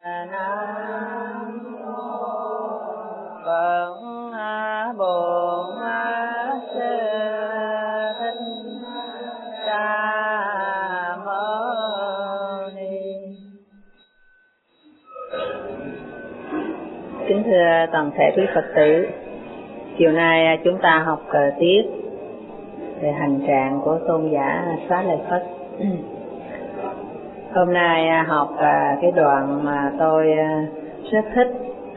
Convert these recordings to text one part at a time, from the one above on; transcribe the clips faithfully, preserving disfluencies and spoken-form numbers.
Nam Phật Bổn Sư Thích Ca Mâu Ni. Kính thưa toàn thể quý Phật tử, chiều nay chúng ta học tiếp về hành trạng của tôn giả Xá Lợi Phất. Hôm nay học cái đoạn mà tôi rất thích,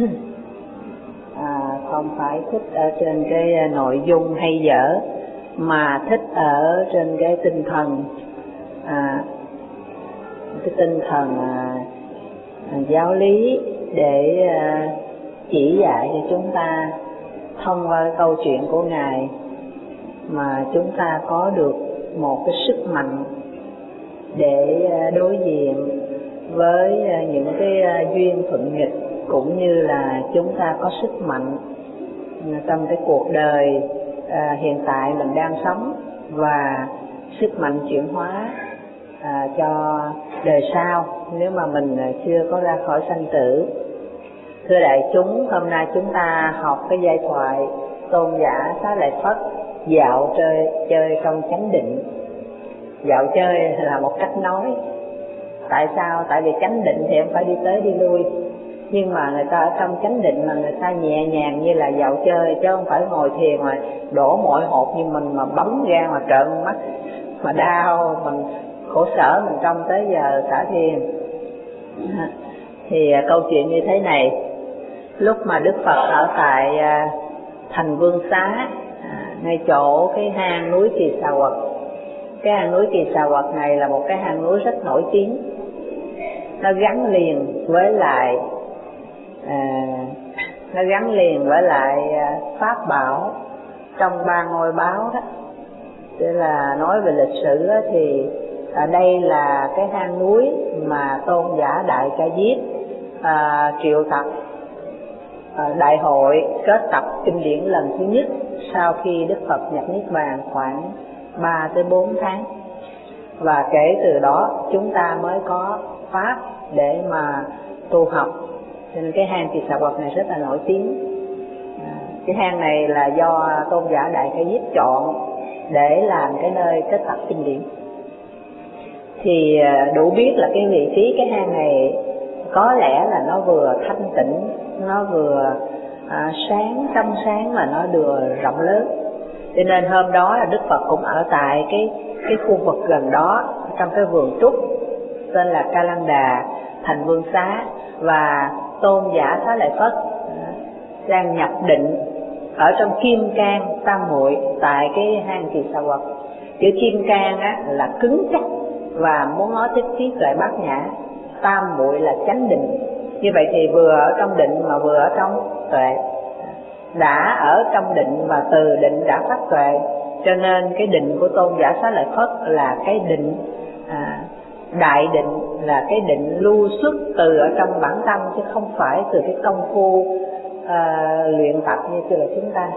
à, không phải thích ở trên cái nội dung hay dở, mà thích ở trên cái tinh thần, à, cái tinh thần à, giáo lý để à, chỉ dạy cho chúng ta thông qua câu chuyện của Ngài mà chúng ta có được một cái sức mạnh để đối diện với những cái duyên thuận nghịch, cũng như là chúng ta có sức mạnh trong cái cuộc đời à, hiện tại mình đang sống, và sức mạnh chuyển hóa à, cho đời sau nếu mà mình chưa có ra khỏi sanh tử. Thưa đại chúng, hôm nay chúng ta học cái giai thoại tôn giả Xá Lợi Phất dạo chơi chơi trong chánh định. Dạo chơi là một cách nói. Tại sao? Tại vì chánh định thì em phải đi tới đi lui, nhưng mà người ta ở trong chánh định mà người ta nhẹ nhàng như là dạo chơi, chứ không phải ngồi thiền mà đổ mọi hột như mình mà bấm ra mà trợn mắt mà đau, mình khổ sở mình trong tới giờ xả thiền. Thì câu chuyện như thế này, lúc mà Đức Phật ở tại thành Vương Xá, ngay chỗ cái hang núi Kỳ Xà Quật. Cái hang núi Kỳ Xà Quật này là một cái hang núi rất nổi tiếng, nó gắn liền với lại à, nó gắn liền với lại pháp bảo trong ba ngôi báo đó. Tức là nói về lịch sử đó, thì ở đây là cái hang núi mà tôn giả Đại Ca Diếp à, triệu tập à, đại hội kết tập kinh điển lần thứ nhất sau khi Đức Phật nhập niết bàn khoảng ba tới bốn tháng. Và kể từ đó chúng ta mới có pháp để mà tu học. Cho nên cái hang Kỳ Xà Quật này rất là nổi tiếng. à, Cái hang này là do tôn giả Đại Ca Diếp chọn để làm cái nơi kết tập kinh điển. Thì đủ biết là cái vị trí cái hang này có lẽ là nó vừa thanh tịnh, nó vừa à, sáng, trong sáng, mà nó vừa rộng lớn. Cho nên hôm đó là Đức Phật cũng ở tại cái cái khu vực gần đó, trong cái vườn trúc tên là Ca Lăng Đà, thành Vương Xá. Và tôn giả Xá Lợi Phất đang nhập định ở trong Kim Cang Tam Muội tại cái hang Kỳ Xà Quật. Chữ Kim Cang á là cứng chắc và muốn nói tới trí tuệ bát nhã, Tam Muội là chánh định. Như vậy thì vừa ở trong định mà vừa ở trong tuệ, đã ở trong định và từ định đã phát tuệ. Cho nên cái định của tôn giả Xá Lợi Phất là cái định à, đại định, là cái định lưu xuất từ ở trong bản tâm, chứ không phải từ cái công phu à, luyện tập như là chúng ta.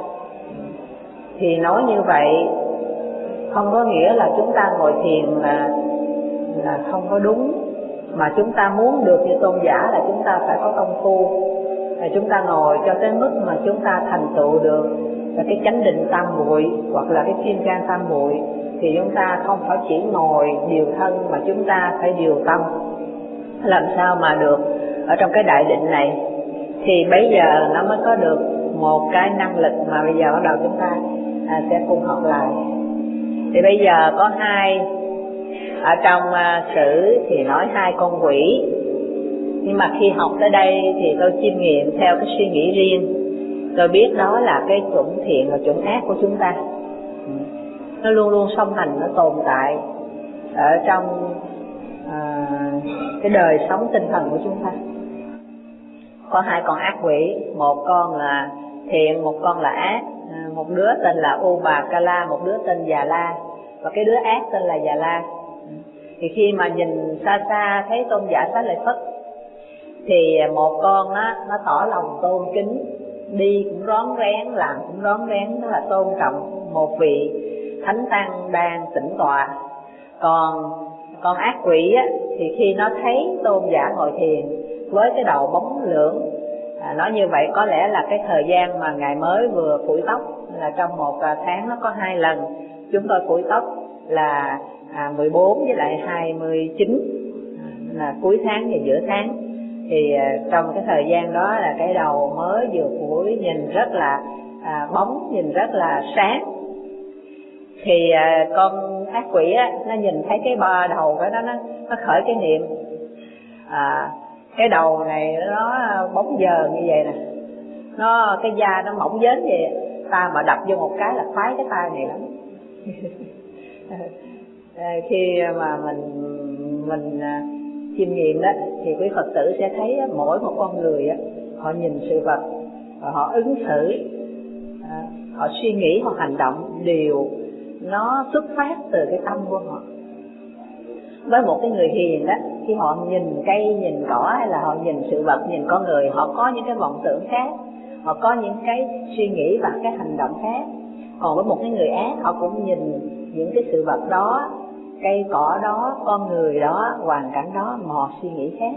Thì nói như vậy không có nghĩa là chúng ta ngồi thiền là, là không có đúng, mà chúng ta muốn được như tôn giả là chúng ta phải có công phu. Chúng ta ngồi cho tới mức mà chúng ta thành tựu được là cái chánh định tam muội hoặc là cái kim cang tam muội, thì chúng ta không phải chỉ ngồi điều thân mà chúng ta phải điều tâm. Làm sao mà được ở trong cái đại định này thì bây giờ nó mới có được một cái năng lực mà bây giờ bắt đầu chúng ta à, sẽ cùng học lại. Thì bây giờ có hai, ở trong uh, sử thì nói hai con quỷ, nhưng mà khi học tới đây thì tôi chiêm nghiệm theo cái suy nghĩ riêng. Tôi biết đó là cái chuẩn thiện và chuẩn ác của chúng ta, nó luôn luôn song hành, nó tồn tại ở trong à, cái đời sống tinh thần của chúng ta. Có hai con ác quỷ, một con là thiện, một con là ác. à, Một đứa tên là U Bà Ca La, một đứa tên Già La, và cái đứa ác tên là Già La. Thì khi mà nhìn xa xa thấy tôn giả Xá Lợi Phất thì một con á, nó tỏ lòng tôn kính, đi cũng rón rén, làm cũng rón rén, đó là tôn trọng một vị thánh tăng đang tĩnh tọa. Còn con ác quỷ á, thì khi nó thấy tôn giả ngồi thiền, với cái đầu bóng lưỡng. À, nói như vậy có lẽ là cái thời gian mà ngày mới vừa phủi tóc là trong một tháng nó có hai lần. Chúng tôi phủi tóc là à, mười bốn với lại hai mươi chín, à, là cuối tháng và giữa tháng. Thì à, trong cái thời gian đó là cái đầu mới vừa phủi nhìn rất là à, bóng, nhìn rất là sáng. Thì à, con ác quỷ á, nó nhìn thấy cái ba đầu đó nó, nó khởi cái niệm à, cái đầu này nó bóng giờ như vậy nè, nó cái da nó mỏng dến vậy, ta mà đập vô một cái là khoái cái tay này lắm. Khi mà mình mình chiêm nghiệm đó thì quý Phật tử sẽ thấy mỗi một con người á, họ nhìn sự vật, họ ứng xử, họ suy nghĩ, họ hành động đều nó xuất phát từ cái tâm của họ. Với một cái người hiền đó, khi họ nhìn cây, nhìn cỏ hay là họ nhìn sự vật, nhìn con người, họ có những cái vọng tưởng khác, họ có những cái suy nghĩ và cái hành động khác. Còn với một cái người ác, họ cũng nhìn những cái sự vật đó, cây cỏ đó, con người đó, hoàn cảnh đó mà họ suy nghĩ khác.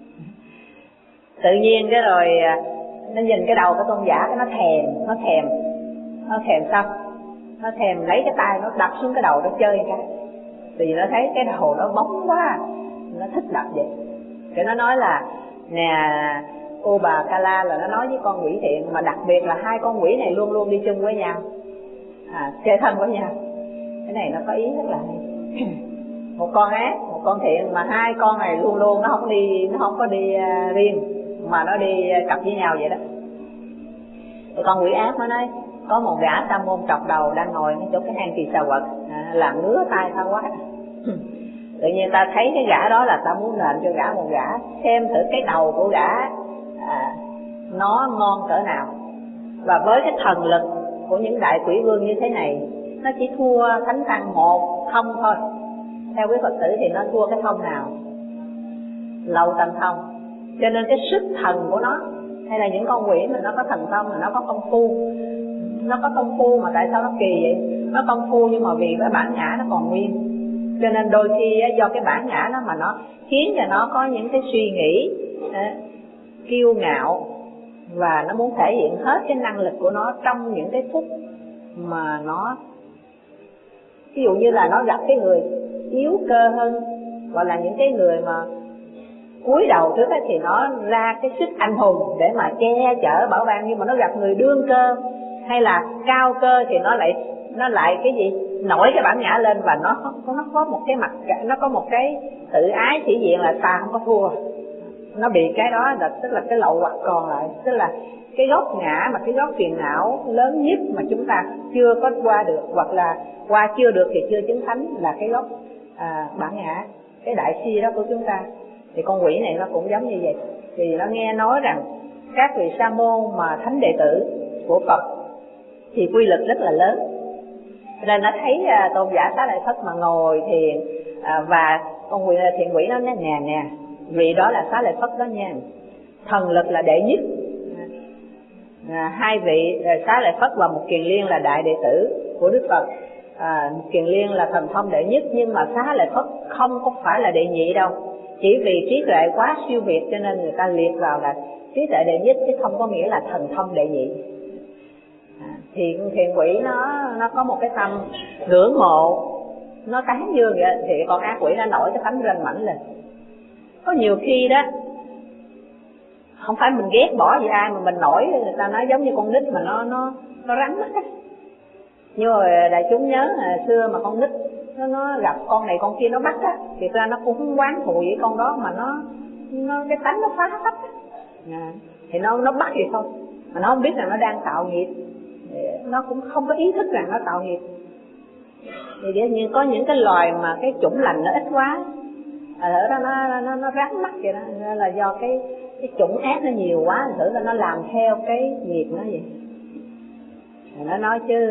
Tự nhiên cái rồi nó nhìn cái đầu của tôn giả, cái nó thèm, nó thèm, nó thèm xong, nó thèm lấy cái tay nó đập xuống cái đầu nó chơi cái. Vì nó thấy cái đầu nó bóng quá, nó thích đập vậy. Cái nó nói là nè cô bà Kala, là nó nói với con quỷ thiện, mà đặc biệt là hai con quỷ này luôn luôn đi chung với nhau, à, chơi thân với nhau. Cái này nó có ý rất là hay. Một con ác, một con thiện, mà hai con này luôn luôn nó không đi, nó không có đi uh, riêng, mà nó đi uh, cặp với nhau vậy đó. Thì con quỷ ác nó nói có một gã sa môn trọc đầu đang ngồi ngay chỗ cái hang kỳ xà quật, à, làm ngứa tay tao quá. Tự nhiên ta thấy cái gã đó là ta muốn lệnh cho gã một gã xem thử cái đầu của gã à, nó ngon cỡ nào. Và với cái thần lực của những đại quỷ vương như thế này, nó chỉ thua thánh tăng một thông thôi. Theo quý Phật tử thì nó thua cái thông nào? Lậu tần thông. Cho nên cái sức thần của nó, hay là những con quỷ mà nó có thần thông, mà nó có công phu, nó có công phu mà tại sao nó kỳ vậy? Nó công phu nhưng mà vì cái bản ngã nó còn nguyên, cho nên đôi khi do cái bản ngã nó mà nó khiến cho nó có những cái suy nghĩ à, kiêu ngạo, và nó muốn thể hiện hết cái năng lực của nó trong những cái phút mà nó, ví dụ như là nó gặp cái người yếu cơ hơn, gọi là những cái người mà cúi đầu trước ấy, thì nó ra cái sức anh hùng để mà che chở bảo ban. Nhưng mà nó gặp người đương cơ hay là cao cơ thì nó lại nó lại cái gì nổi cái bản ngã lên, và nó nó có một cái mặt, nó có một cái tự ái sĩ diện là ta không có thua. Nó bị cái đó là tức là cái lậu hoặc còn lại, tức là cái gốc ngã mà cái gốc phiền não lớn nhất mà chúng ta chưa có qua được, hoặc là qua chưa được thì chưa chứng thánh, là cái gốc à, bản ngã, cái đại si đó của chúng ta. Thì con quỷ này nó cũng giống như vậy. Thì nó nghe nói rằng các vị sa môn mà thánh đệ tử của Phật thì quy lực rất là lớn, nên nó thấy à, tôn giả Xá Lợi Phất mà ngồi thiền à, và con quỷ thiện quỷ nó nói nè nè, vị đó là Xá Lợi Phất đó nha, thần lực là đệ nhất. À, hai vị Xá Lợi Phất và một Kiền Liên là đại đệ tử của Đức Phật. À, Kiền Liên là thần thông đệ nhất, nhưng mà Xá Lợi Phất không có phải là đệ nhị đâu. Chỉ vì trí tuệ quá siêu việt cho nên người ta liệt vào là trí tuệ đệ nhất, chứ không có nghĩa là thần thông đệ nhị. À, thì thiện quỷ nó nó có một cái tâm ngưỡng mộ, nó tán dương vậy, thì con ác quỷ nó nổi cái tấm ranh mảnh lên. Có nhiều khi đó không phải mình ghét bỏ gì ai mà mình nổi, người ta nói giống như con nít mà nó nó nó rắn mắt á. Nhưng mà đại chúng nhớ à, xưa mà con nít nó, nó gặp con này con kia nó bắt á, thì ra nó cũng không quán thù với con đó, mà nó nó cái tánh nó phá phách à, thì nó nó bắt gì không, mà nó không biết rằng nó đang tạo nghiệp, nó cũng không có ý thức rằng nó tạo nghiệp. Thì đương nhiên có những cái loài mà cái chủng lành nó ít quá, ở đó nó nó nó rắn mắt vậy đó, nên là do cái cái chủng ác nó nhiều quá, thử là nó làm theo cái nghiệp nó vậy. Nó nói chứ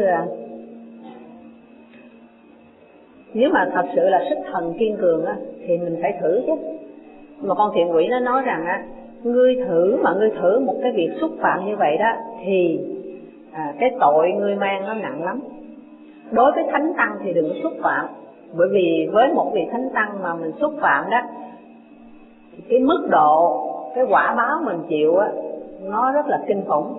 nếu mà thật sự là sức thần kiên cường á thì mình phải thử chứ. Mà con thiện quỷ nó nói rằng á, ngươi thử mà ngươi thử một cái việc xúc phạm như vậy đó thì à, cái tội ngươi mang nó nặng lắm. Đối với thánh tăng thì đừng xúc phạm, bởi vì với một vị thánh tăng mà mình xúc phạm đó, cái mức độ cái quả báo mình chịu á nó rất là kinh khủng.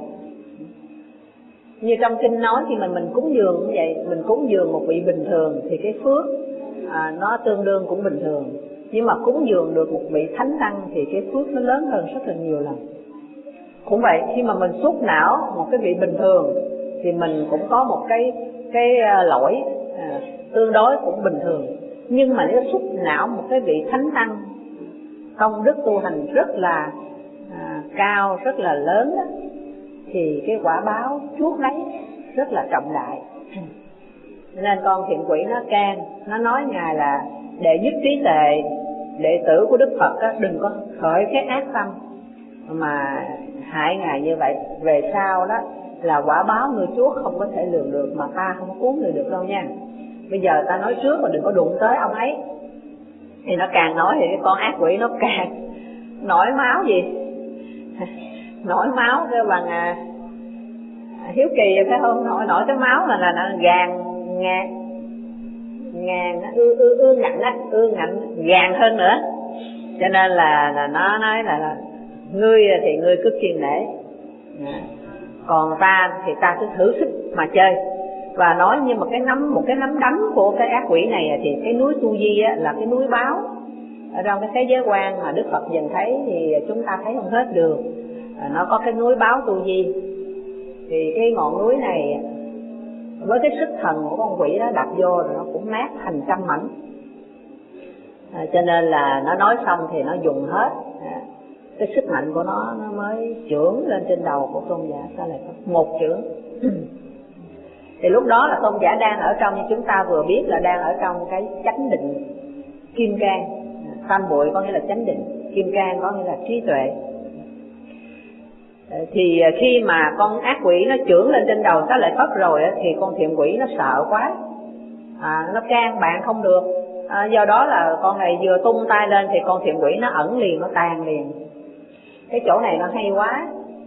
Như trong kinh nói khi mình mình cúng dường cũng vậy, mình cúng dường một vị bình thường thì cái phước à, nó tương đương cũng bình thường, nhưng mà cúng dường được một vị thánh tăng thì cái phước nó lớn hơn rất là nhiều lần. Cũng vậy, khi mà mình xúc não một cái vị bình thường thì mình cũng có một cái cái lỗi à, tương đối cũng bình thường, nhưng mà nếu xúc não một cái vị thánh tăng công đức tu hành rất là à, cao, rất là lớn đó, thì cái quả báo chuốc lấy rất là trọng đại. Nên con thiện quỷ nó can, nó nói Ngài là để giúp trí tuệ đệ tử của Đức Phật đó, đừng có khởi cái ác tâm mà hại Ngài như vậy. Về sau đó là quả báo người chuốc không có thể lường được, mà ta không cứu người được đâu nha. Bây giờ ta nói trước mà đừng có đụng tới ông ấy. Thì nó càng nói thì cái con ác quỷ nó càng nổi máu gì nổi máu cái bằng à, hiếu kỳ phải không, nổi nổi cái máu là là nó gàn ngàn ngàn ư ư ư ngạnh á, ư ngạnh gàn hơn nữa. Cho nên là, là nó nói là, là ngươi thì ngươi cứ kiên nể, còn ta thì ta cứ thử sức mà chơi. Và nói như một cái nắm một cái nắm đấm của cái ác quỷ này thì cái núi Tu Di á, là cái núi báo ở trong cái thế giới quan mà Đức Phật nhìn thấy thì chúng ta thấy không hết được. Nó có cái núi báo Tu Di, thì cái ngọn núi này với cái sức thần của con quỷ đó đập vô rồi nó cũng nát thành trăm mảnh. À, cho nên là nó nói xong thì nó dùng hết à, cái sức mạnh của nó nó mới chưởng lên trên đầu của tôn giả Xá Lợi Phất một chưởng. Thì lúc đó là tôn giả đang ở trong, như chúng ta vừa biết là đang ở trong cái chánh định kim cang. Tam bội có nghĩa là chánh định, kim cang có nghĩa là trí tuệ. Thì khi mà con ác quỷ nó chưởng lên trên đầu Xá Lợi Phất rồi thì con thiện quỷ nó sợ quá, à, nó can bạn không được. À, do đó là con này vừa tung tay lên thì con thiện quỷ nó ẩn liền, nó tàn liền. Cái chỗ này nó hay quá.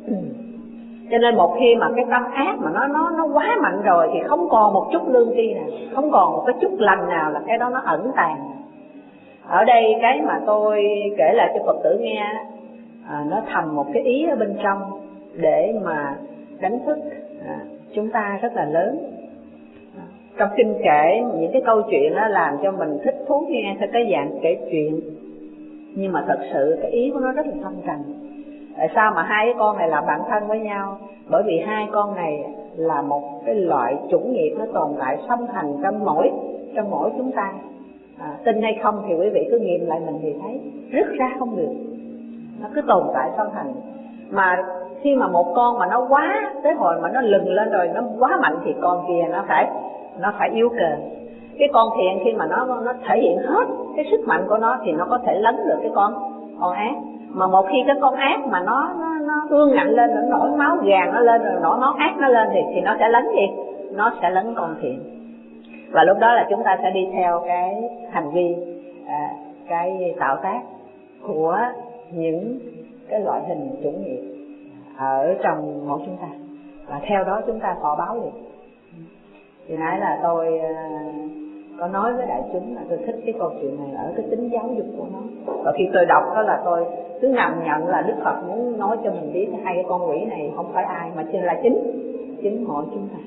Cho nên một khi mà cái tâm ác mà nó nó nó quá mạnh rồi thì không còn một chút lương tri nào, không còn một cái chút lành nào, là cái đó nó ẩn tàng. Ở đây cái mà tôi kể lại cho Phật tử nghe, à, nó thầm một cái ý ở bên trong để mà đánh thức à, chúng ta rất là lớn. À, trong kinh kể những cái câu chuyện đó làm cho mình thích thú nghe theo cái dạng kể chuyện, nhưng mà thật sự cái ý của nó rất là thâm trầm. Tại sao mà hai cái con này là bạn thân với nhau? Bởi vì hai con này là một cái loại chủng nghiệp nó tồn tại song hành trong mỗi trong mỗi chúng ta. À, tin hay không thì quý vị cứ nghiệm lại mình thì thấy rứt ra không được, nó cứ tồn tại song hành. Mà khi mà một con mà nó quá tới hồi mà nó lừng lên rồi, nó quá mạnh thì con kia nó phải nó phải yếu cờ. Cái con thiện khi mà nó nó thể hiện hết cái sức mạnh của nó thì nó có thể lấn được cái con con ác. Mà một khi cái con ác mà nó nó nó ương ngạnh lên, nó nổi máu gàn nó lên rồi nổi máu ác nó lên thì thì nó sẽ lấn gì? Nó sẽ lấn con thiện. Và lúc đó là chúng ta sẽ đi theo cái hành vi, à, cái tạo tác của những cái loại hình chủng nghiệp ở trong mỗi chúng ta, và theo đó chúng ta thọ báo được. Thì nãy là tôi có nói với đại chúng là tôi thích cái câu chuyện này ở cái tính giáo dục của nó. Và khi tôi đọc đó là tôi cứ ngầm nhận là Đức Phật muốn nói cho mình biết hai cái con quỷ này không phải ai mà chính là chính chính mỗi chúng ta.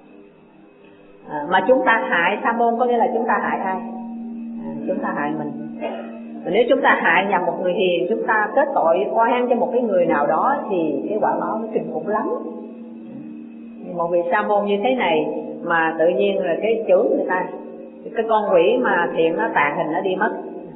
À, mà chúng ta hại sa môn có nghĩa là chúng ta hại ai? À, chúng ta hại mình. Và nếu chúng ta hại nhầm một người hiền, chúng ta kết tội oan cho một cái người nào đó thì cái quả báo nó kinh khủng lắm. Một vị sa môn như thế này mà tự nhiên là cái chưởng người ta, cái con quỷ mà thiện nó tàn hình nó đi mất.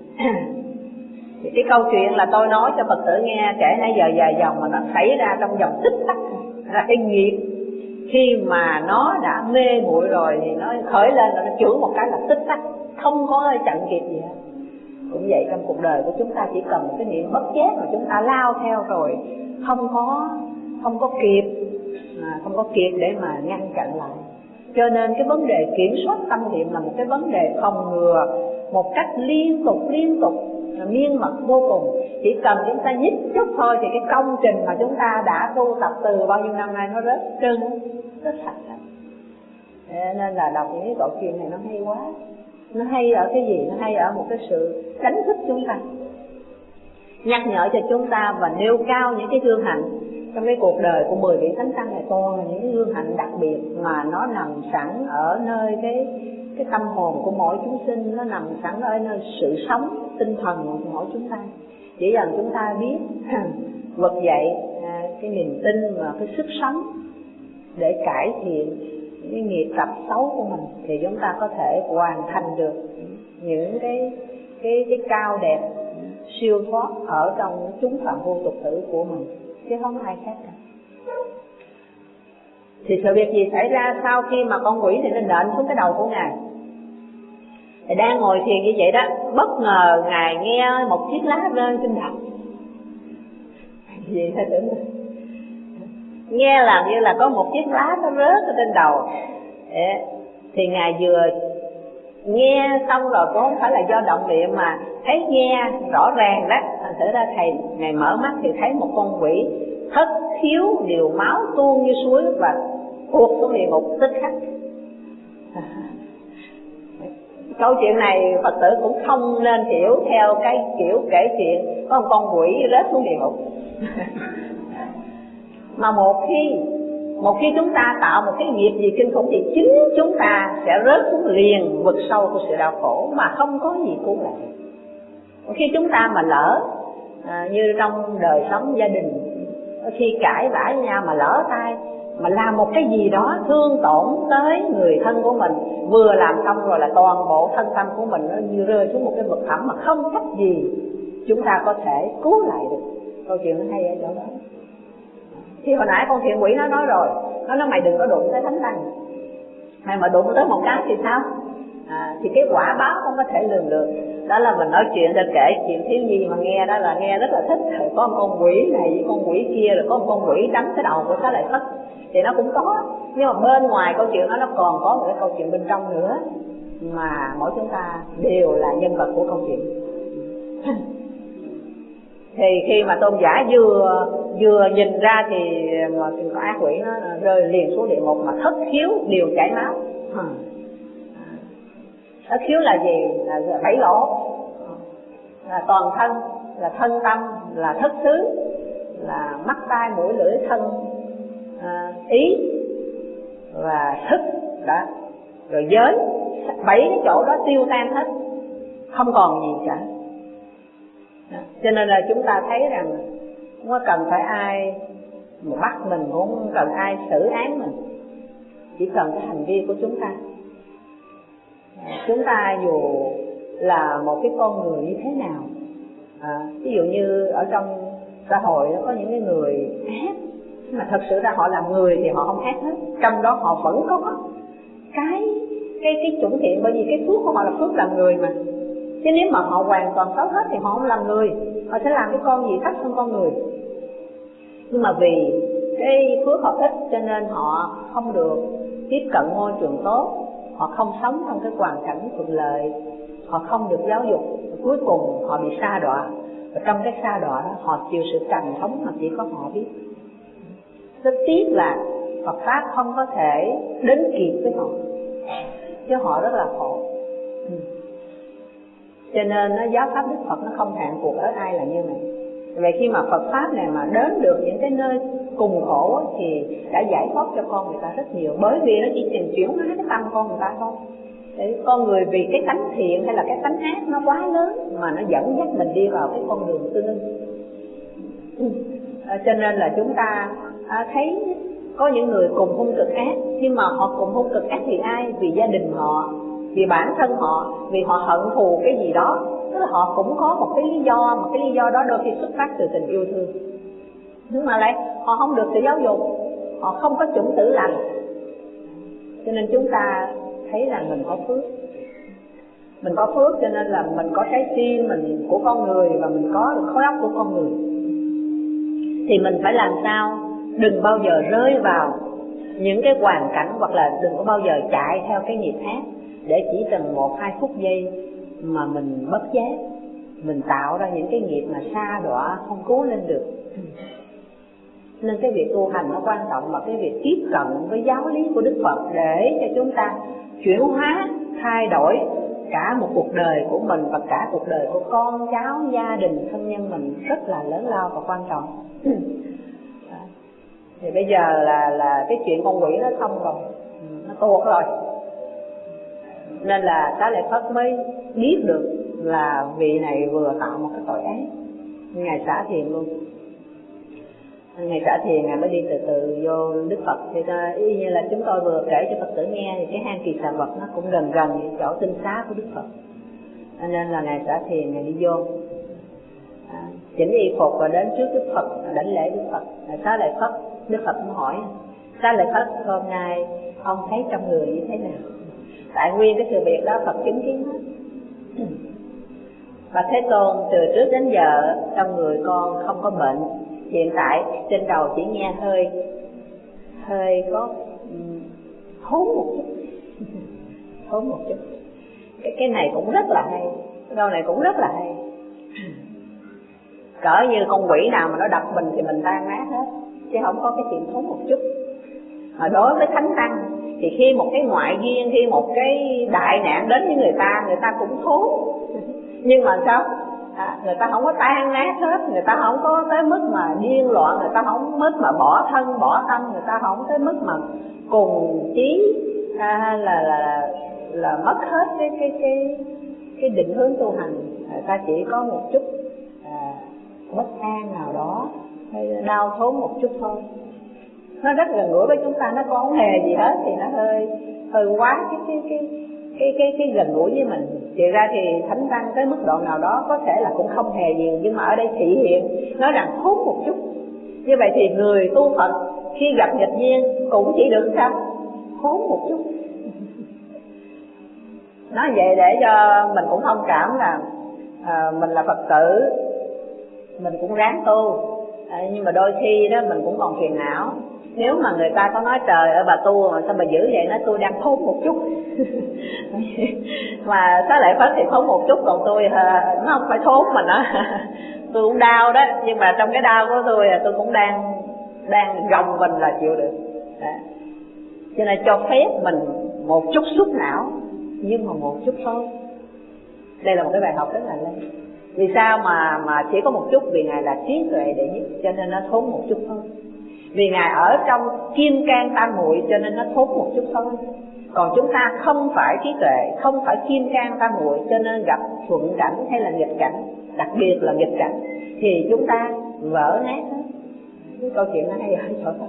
Thì cái câu chuyện là tôi nói cho Phật tử nghe kể nãy giờ dài dòng mà nó xảy ra trong vòng tích tắc, là cái nghiệp khi mà nó đã mê muội rồi thì nó khởi lên là nó chưởng một cái là tích tắc, không có chặn kịp gì hết. Cũng vậy, trong cuộc đời của chúng ta chỉ cần một cái niệm bất giác mà chúng ta lao theo rồi không có không có kịp à, không có kịp để mà ngăn chặn lại. Cho nên cái vấn đề kiểm soát tâm niệm là một cái vấn đề phòng ngừa một cách liên tục liên tục miên mật vô cùng. Chỉ cần chúng ta nhích chút thôi thì cái công trình mà chúng ta đã tu tập từ bao nhiêu năm nay nó rất trơn, rất sạch lắm. Nên là đọc những cái câu chuyện này nó hay quá. Nó hay ở cái gì? Nó hay ở một cái sự đánh thức chúng ta. nhắc nhở cho chúng ta và nêu cao những cái gương hạnh. Trong cái cuộc đời của mười vị thánh tăng này toàn là những cái gương hạnh đặc biệt mà nó nằm sẵn ở nơi cái cái tâm hồn của mỗi chúng sinh, nó nằm sẵn ở nơi sự sống tinh thần của mỗi chúng ta. Chỉ cần chúng ta biết vực dậy à, cái niềm tin và cái sức sống để cải thiện cái nghiệp tập xấu của mình, thì chúng ta có thể hoàn thành được những cái cái cái cao đẹp siêu thoát ở trong chúng phạm vô tục tử của mình, chứ không ai khác cả. Thì sự việc gì xảy ra sau khi mà con quỷ thì nó nện xuống cái đầu của ngài? Thì đang ngồi thiền như vậy đó, bất ngờ ngài nghe một chiếc lá rơi trên đầu. Gì thế tưởng nghe làm như là có một chiếc lá nó rớt ở trên đầu. Thì ngài vừa nghe xong rồi cũng không phải là do động niệm mà thấy nghe rõ ràng đó. Thành thử ra thầy ngài mở mắt thì thấy một con quỷ thất khiếu điều máu tuôn như suối và tuột xuống địa ngục tức khắc. Câu chuyện này Phật tử cũng không nên hiểu theo cái kiểu kể chuyện có một con quỷ rớt xuống địa ngục. Mà một khi một khi chúng ta tạo một cái nghiệp gì kinh khủng thì chính chúng ta sẽ rớt xuống liền vực sâu của sự đau khổ mà không có gì cứu lại. Khi chúng ta mà lỡ à, như trong đời sống gia đình, khi cãi vã với nhau mà lỡ tay mà làm một cái gì đó thương tổn tới người thân của mình, vừa làm xong rồi là toàn bộ thân tâm của mình nó như rơi xuống một cái vực thẳm mà không cách gì chúng ta có thể cứu lại được. Câu chuyện nó hay ở chỗ đó. Thì hồi nãy con thiện quỷ nó nói rồi, nó nói mày đừng có đụng tới thánh tăng, mày mà đụng tới một cái thì sao? À, thì cái quả báo không có thể lường được. Đó là mình nói chuyện để kể chuyện thiếu nhi mà nghe đó là nghe rất là thích. Có một con quỷ này với con quỷ kia, rồi có một con quỷ đắm cái đầu của Xá Lợi Phất, thì nó cũng có. Nhưng mà bên ngoài câu chuyện đó nó còn có một cái câu chuyện bên trong nữa mà mỗi chúng ta đều là nhân vật của câu chuyện. Thì khi mà tôn giả vừa vừa nhìn ra thì mà con ác quỷ nó rơi liền xuống địa ngục mà thất khiếu đều chảy máu. Thất khiếu là gì? Là bảy lỗ, là toàn thân, là thân tâm, là thất xứ, là mắt tai mũi lưỡi thân à, ý và thức đó, rồi giới. Bảy cái chỗ đó tiêu tan hết, không còn gì cả. Cho nên là chúng ta thấy rằng không có cần phải ai mà bắt mình, cũng không cần ai xử án mình, chỉ cần cái hành vi của chúng ta. Chúng ta dù là một cái con người như thế nào, à, ví dụ như ở trong xã hội nó có những cái người ác, mà thật sự ra họ làm người thì họ không ác hết, trong đó họ vẫn có cái cái cái chủng thiện, bởi vì cái phước của họ là phước làm người mà. Chứ nếu mà họ hoàn toàn xấu hết thì họ không làm người, họ sẽ làm cái con gì thấp hơn con người. Nhưng mà vì cái phước họ ít cho nên họ không được tiếp cận môi trường tốt, họ không sống trong cái hoàn cảnh thuận lợi, họ không được giáo dục, cuối cùng họ bị sa đọa. Và trong cái sa đọa đó họ chịu sự trần thống mà chỉ có họ biết. Rất tiếc là Phật Pháp không có thể đến kịp với họ, chứ họ rất là khổ. ừ. Cho nên nó giáo pháp Đức Phật nó không hạn cuộc ở ai là như này. Vậy khi mà Phật Pháp này mà đến được những cái nơi cùng khổ thì đã giải thoát cho con người ta rất nhiều. Bởi vì nó chỉ cần chuyển hóa cái tâm con người ta thôi. Để con người vì cái tánh thiện hay là cái tánh ác nó quá lớn mà nó dẫn dắt mình đi vào cái con đường tương ưng. À, cho nên là chúng ta à, thấy có những người cùng hung cực ác, nhưng mà họ cùng hung cực ác vì ai? Vì gia đình họ, vì bản thân họ, vì họ hận thù cái gì đó. Tức là họ cũng có một cái lý do, mà cái lý do đó đôi khi xuất phát từ tình yêu thương. Nhưng mà lại họ không được sự giáo dục, họ không có chủng tử lành. Cho nên chúng ta thấy là mình có phước. Mình có phước cho nên là mình có trái tim mình của con người, và mình có được khối óc của con người. Thì mình phải làm sao đừng bao giờ rơi vào những cái hoàn cảnh, hoặc là đừng có bao giờ chạy theo cái nghiệp ác, để chỉ cần một hai phút giây mà mình bất giác, mình tạo ra những cái nghiệp mà sa đọa không cứu lên được. Nên cái việc tu hành nó quan trọng là cái việc tiếp cận với giáo lý của Đức Phật, để cho chúng ta chuyển hóa, thay đổi cả một cuộc đời của mình và cả cuộc đời của con cháu, gia đình, thân nhân mình rất là lớn lao và quan trọng. Thì bây giờ là là cái chuyện con quỷ nó xong rồi, nó tuột rồi, nên là Xá Lợi Phất mới biết được là vị này vừa tạo một cái tội ác. Ngài xả thiền luôn. Ngài xả thiền, Ngài mới đi từ từ vô Đức Phật. Thì y như là chúng tôi vừa kể cho Phật tử nghe, thì cái hang Kỳ Xà Vật nó cũng gần gần với chỗ tinh xá của Đức Phật. Nên là Ngài xả thiền, Ngài đi vô, à, chỉnh y phục và đến trước Đức Phật, đảnh lễ Đức Phật. Ngài Xá Lợi Phất, Đức Phật cũng hỏi: Xá Lợi Phất, hôm nay ông thấy trong người như thế nào? Tại nguyên cái sự việc đó Phật chứng kiến hết. Và Thế Tôn, từ trước đến giờ trong người con không có bệnh, hiện tại trên đầu chỉ nghe hơi hơi có thốn một chút, thốn một chút. Cái cái này cũng rất là hay, cái câu này cũng rất là hay. Cỡ như con quỷ nào mà nó đập mình thì mình tan nát hết, chứ không có cái chuyện thốn một chút. Mà đối với thánh tăng thì khi một cái ngoại duyên, khi một cái đại nạn đến với người ta, người ta cũng thốn. Nhưng mà sao? À, người ta không có tan nát hết, người ta không có tới mức mà điên loạn, người ta không mức mà bỏ thân bỏ tâm, người ta không tới mức mà cùng chí à, là là là mất hết cái cái cái cái định hướng tu hành. Người ta chỉ có một chút à, bất an nào đó, hay đau thốn một chút thôi. Nó rất gần gũi với chúng ta, nó không hề gì hết thì nó hơi hơi quá cái cái cái cái cái cái gần gũi với mình. Thực ra thì thánh tăng tới mức độ nào đó có thể là cũng không hề gì, nhưng mà ở đây thị hiện nói rằng thốn một chút. Như vậy thì người tu Phật khi gặp nghịch duyên cũng chỉ được sao? Thốn một chút. Nói vậy để cho mình cũng thông cảm là à, mình là Phật tử, mình cũng ráng tu, à, nhưng mà đôi khi đó mình cũng còn phiền não. Nếu mà người ta có nói trời ơi bà tu mà sao bà dữ vậy, nói tôi đang thốn một chút. Mà Xá Lợi Phất thì thốn một chút, còn tôi nó không phải thốn mà nó tôi cũng đau đó, nhưng mà trong cái đau của tôi tôi cũng đang đang gồng mình là chịu được. Đó. Cho nên cho phép mình một chút xúc não, nhưng mà một chút thôi. Đây là một cái bài học rất là lớn. Vì sao mà mà chỉ có một chút? Vì Ngài là trí tuệ đệ nhất, cho nên nó thốn một chút thôi. Vì Ngài ở trong kim cang tam muội, cho nên nó thốn một chút thôi. Còn chúng ta không phải trí tuệ, không phải kim cang tam muội, cho nên gặp thuận cảnh hay là nghịch cảnh, đặc biệt là nghịch cảnh, thì chúng ta vỡ nát hết. Cái câu chuyện nó hay ở chỗ đó.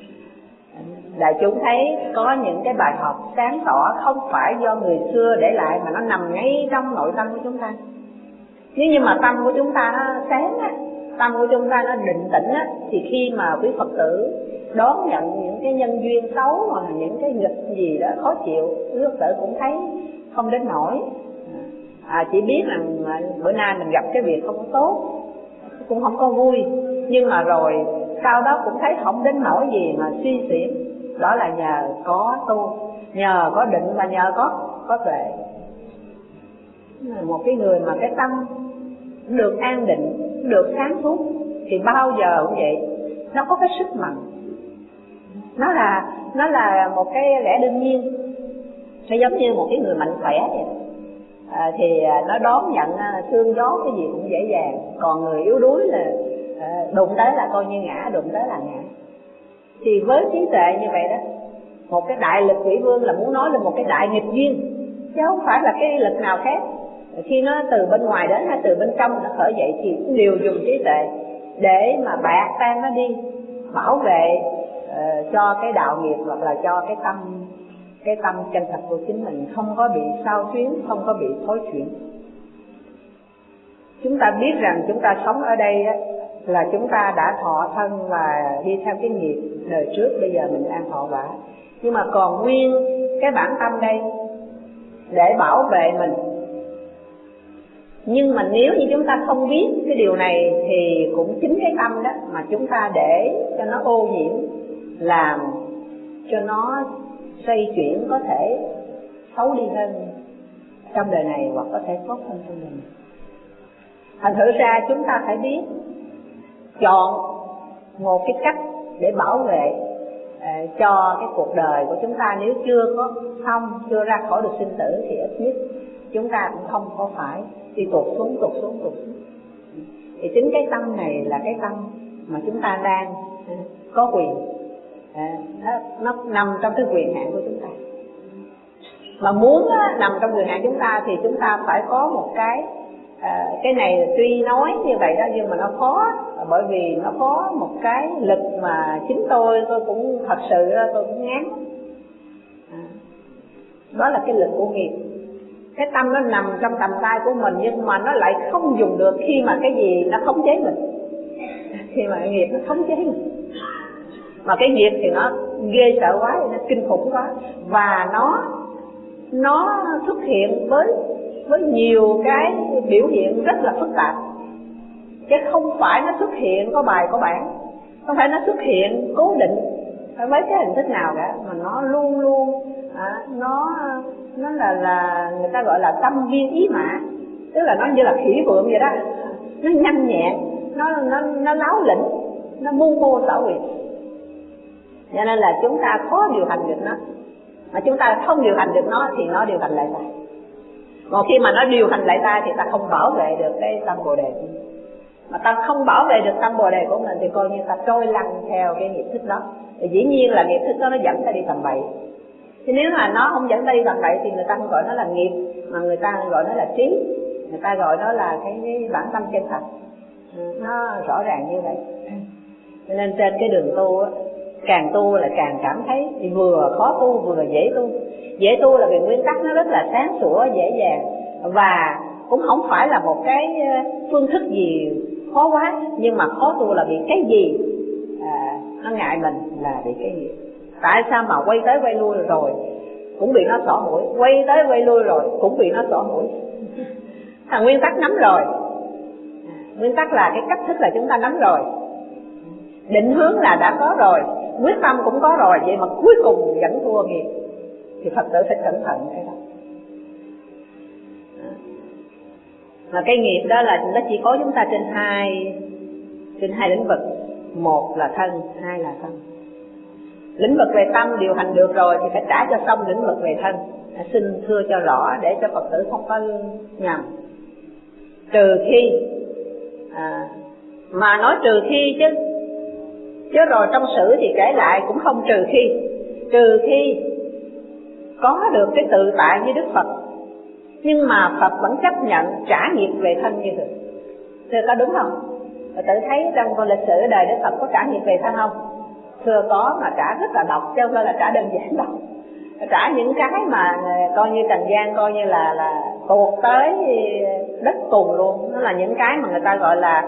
Đại chúng thấy có những cái bài học sáng tỏ không phải do người xưa để lại, mà nó nằm ngay trong nội tâm của chúng ta. Nếu như mà tâm của chúng ta nó sáng á, tâm của chúng ta nó định tĩnh á, thì khi mà quý Phật tử đón nhận những cái nhân duyên xấu hoặc là những cái nghịch gì đó khó chịu, quý Phật tử cũng thấy không đến nổi, à, chỉ biết là bữa nay mình gặp cái việc không có tốt, cũng không có vui, nhưng mà rồi sau đó cũng thấy không đến nỗi gì mà suy xuyển. Đó là nhờ có tu, nhờ có định và nhờ có có tuệ. Một cái người mà cái tâm được an định, được sáng suốt thì bao giờ cũng vậy, nó có cái sức mạnh. Nó là nó là một cái lẽ đương nhiên. Nó giống như một cái người mạnh khỏe vậy. À, thì nó đón nhận thương gió cái gì cũng dễ dàng. Còn người yếu đuối là à, đụng tới là coi như ngã, đụng tới là ngã. Thì với trí tuệ như vậy đó, một cái đại lực quỷ vương là muốn nói là một cái đại nghịch duyên, chứ không phải là cái lực nào khác. Khi nó từ bên ngoài đến hay từ bên trong nó khởi dậy thì đều dùng trí tuệ để mà bạt tan nó đi, bảo vệ uh, cho cái đạo nghiệp hoặc là cho cái tâm cái tâm chân thật của chính mình không có bị sao xuyến, không có bị thối chuyển. Chúng ta biết rằng chúng ta sống ở đây á, là chúng ta đã thọ thân và đi theo cái nghiệp đời trước, bây giờ mình đang thọ quả. Nhưng mà còn nguyên cái bản tâm đây để bảo vệ mình. Nhưng mà nếu như chúng ta không biết cái điều này thì cũng chính cái tâm đó mà chúng ta để cho nó ô nhiễm, làm cho nó xoay chuyển có thể xấu đi hơn trong đời này hoặc có thể tốt hơn trong đời này. Thành thử ra chúng ta phải biết chọn một cái cách để bảo vệ uh, cho cái cuộc đời của chúng ta. Nếu chưa có xong, chưa ra khỏi được sinh tử thì ít nhất chúng ta cũng không có phải đi tụt xuống tụt xuống tụt xuống. Thì chính cái tâm này là cái tâm mà chúng ta đang có quyền, nó, nó nằm trong cái quyền hạn của chúng ta. Mà muốn nằm trong quyền hạn chúng ta thì chúng ta phải có một cái à, cái này tuy nói như vậy đó nhưng mà nó khó, bởi vì nó có một cái lực mà chính tôi tôi cũng thật sự tôi cũng ngán. À, đó là cái lực của nghiệp. Cái tâm nó nằm trong tầm tay của mình nhưng mà nó lại không dùng được khi mà cái gì nó khống chế mình, khi mà nghiệp nó khống chế mình. Mà cái nghiệp thì nó ghê sợ quá, nó kinh khủng quá, và nó nó xuất hiện với với nhiều cái biểu hiện rất là phức tạp, chứ không phải nó xuất hiện có bài có bản, không phải nó xuất hiện cố định với cái hình thức nào cả, mà nó luôn luôn à, nó nó là là người ta gọi là tâm viên ý mã, tức là nó như là khỉ vượn vậy đó, nó nhanh nhẹn, nó nó nó láo lĩnh, nó mưu mô xảo quyệt. Cho nên là chúng ta khó điều hành được nó, mà chúng ta không điều hành được nó thì nó điều hành lại ta. Còn khi mà nó điều hành lại ta thì ta không bảo vệ được cái tâm bồ đề của mình. Mà ta không bảo vệ được tâm bồ đề của mình thì coi như ta trôi lăn theo cái nghiệp thức đó. Thì dĩ nhiên là nghiệp thức đó nó dẫn ta đi tầm bậy. Chứ nếu mà nó không dẫn ta đi tầm bậy thì người ta không gọi nó là nghiệp, mà người ta gọi nó là trí, người ta gọi nó là cái, cái bản tâm chân thật. Nó rõ ràng như vậy. Cho nên trên cái đường tu á, càng tu là càng cảm thấy thì vừa khó tu vừa dễ tu. Dễ tu là vì nguyên tắc nó rất là sáng sủa, dễ dàng, và cũng không phải là một cái phương thức gì khó quá, nhưng mà khó tu là vì cái gì à, nó ngại mình là vì cái gì. Tại sao mà quay tới quay lui rồi cũng bị nó xỏ mũi, quay tới quay lui rồi cũng bị nó xỏ mũi. Thằng nguyên tắc nắm rồi, nguyên tắc là cái cách thức là chúng ta nắm rồi, định hướng là đã có rồi, quyết tâm cũng có rồi, vậy mà cuối cùng vẫn thua nghiệp thì Phật tử phải cẩn thận cái đó. Mà cái nghiệp đó là nó chỉ có chúng ta trên hai trên hai lĩnh vực, một là thân, hai là tâm. Lĩnh vực về tâm điều hành được rồi thì phải trả cho xong lĩnh vực về thân. À, xin thưa cho rõ để cho Phật tử không có nhầm. Trừ khi à, mà nói trừ khi chứ chứ rồi trong sử thì kể lại cũng không trừ khi. Trừ khi có được cái tự tại như Đức Phật, nhưng mà Phật vẫn chấp nhận trả nghiệp về thân như thường. Thưa có đúng không? Phật tử thấy trong lịch sử đời Đức Phật có trả nghiệp về thân không? Thưa có, mà trả rất là độc chứ không phải là trả đơn giản đâu. Trả những cái mà coi như trần gian coi như là là tuột tới đất cùng luôn. Nó là những cái mà người ta gọi là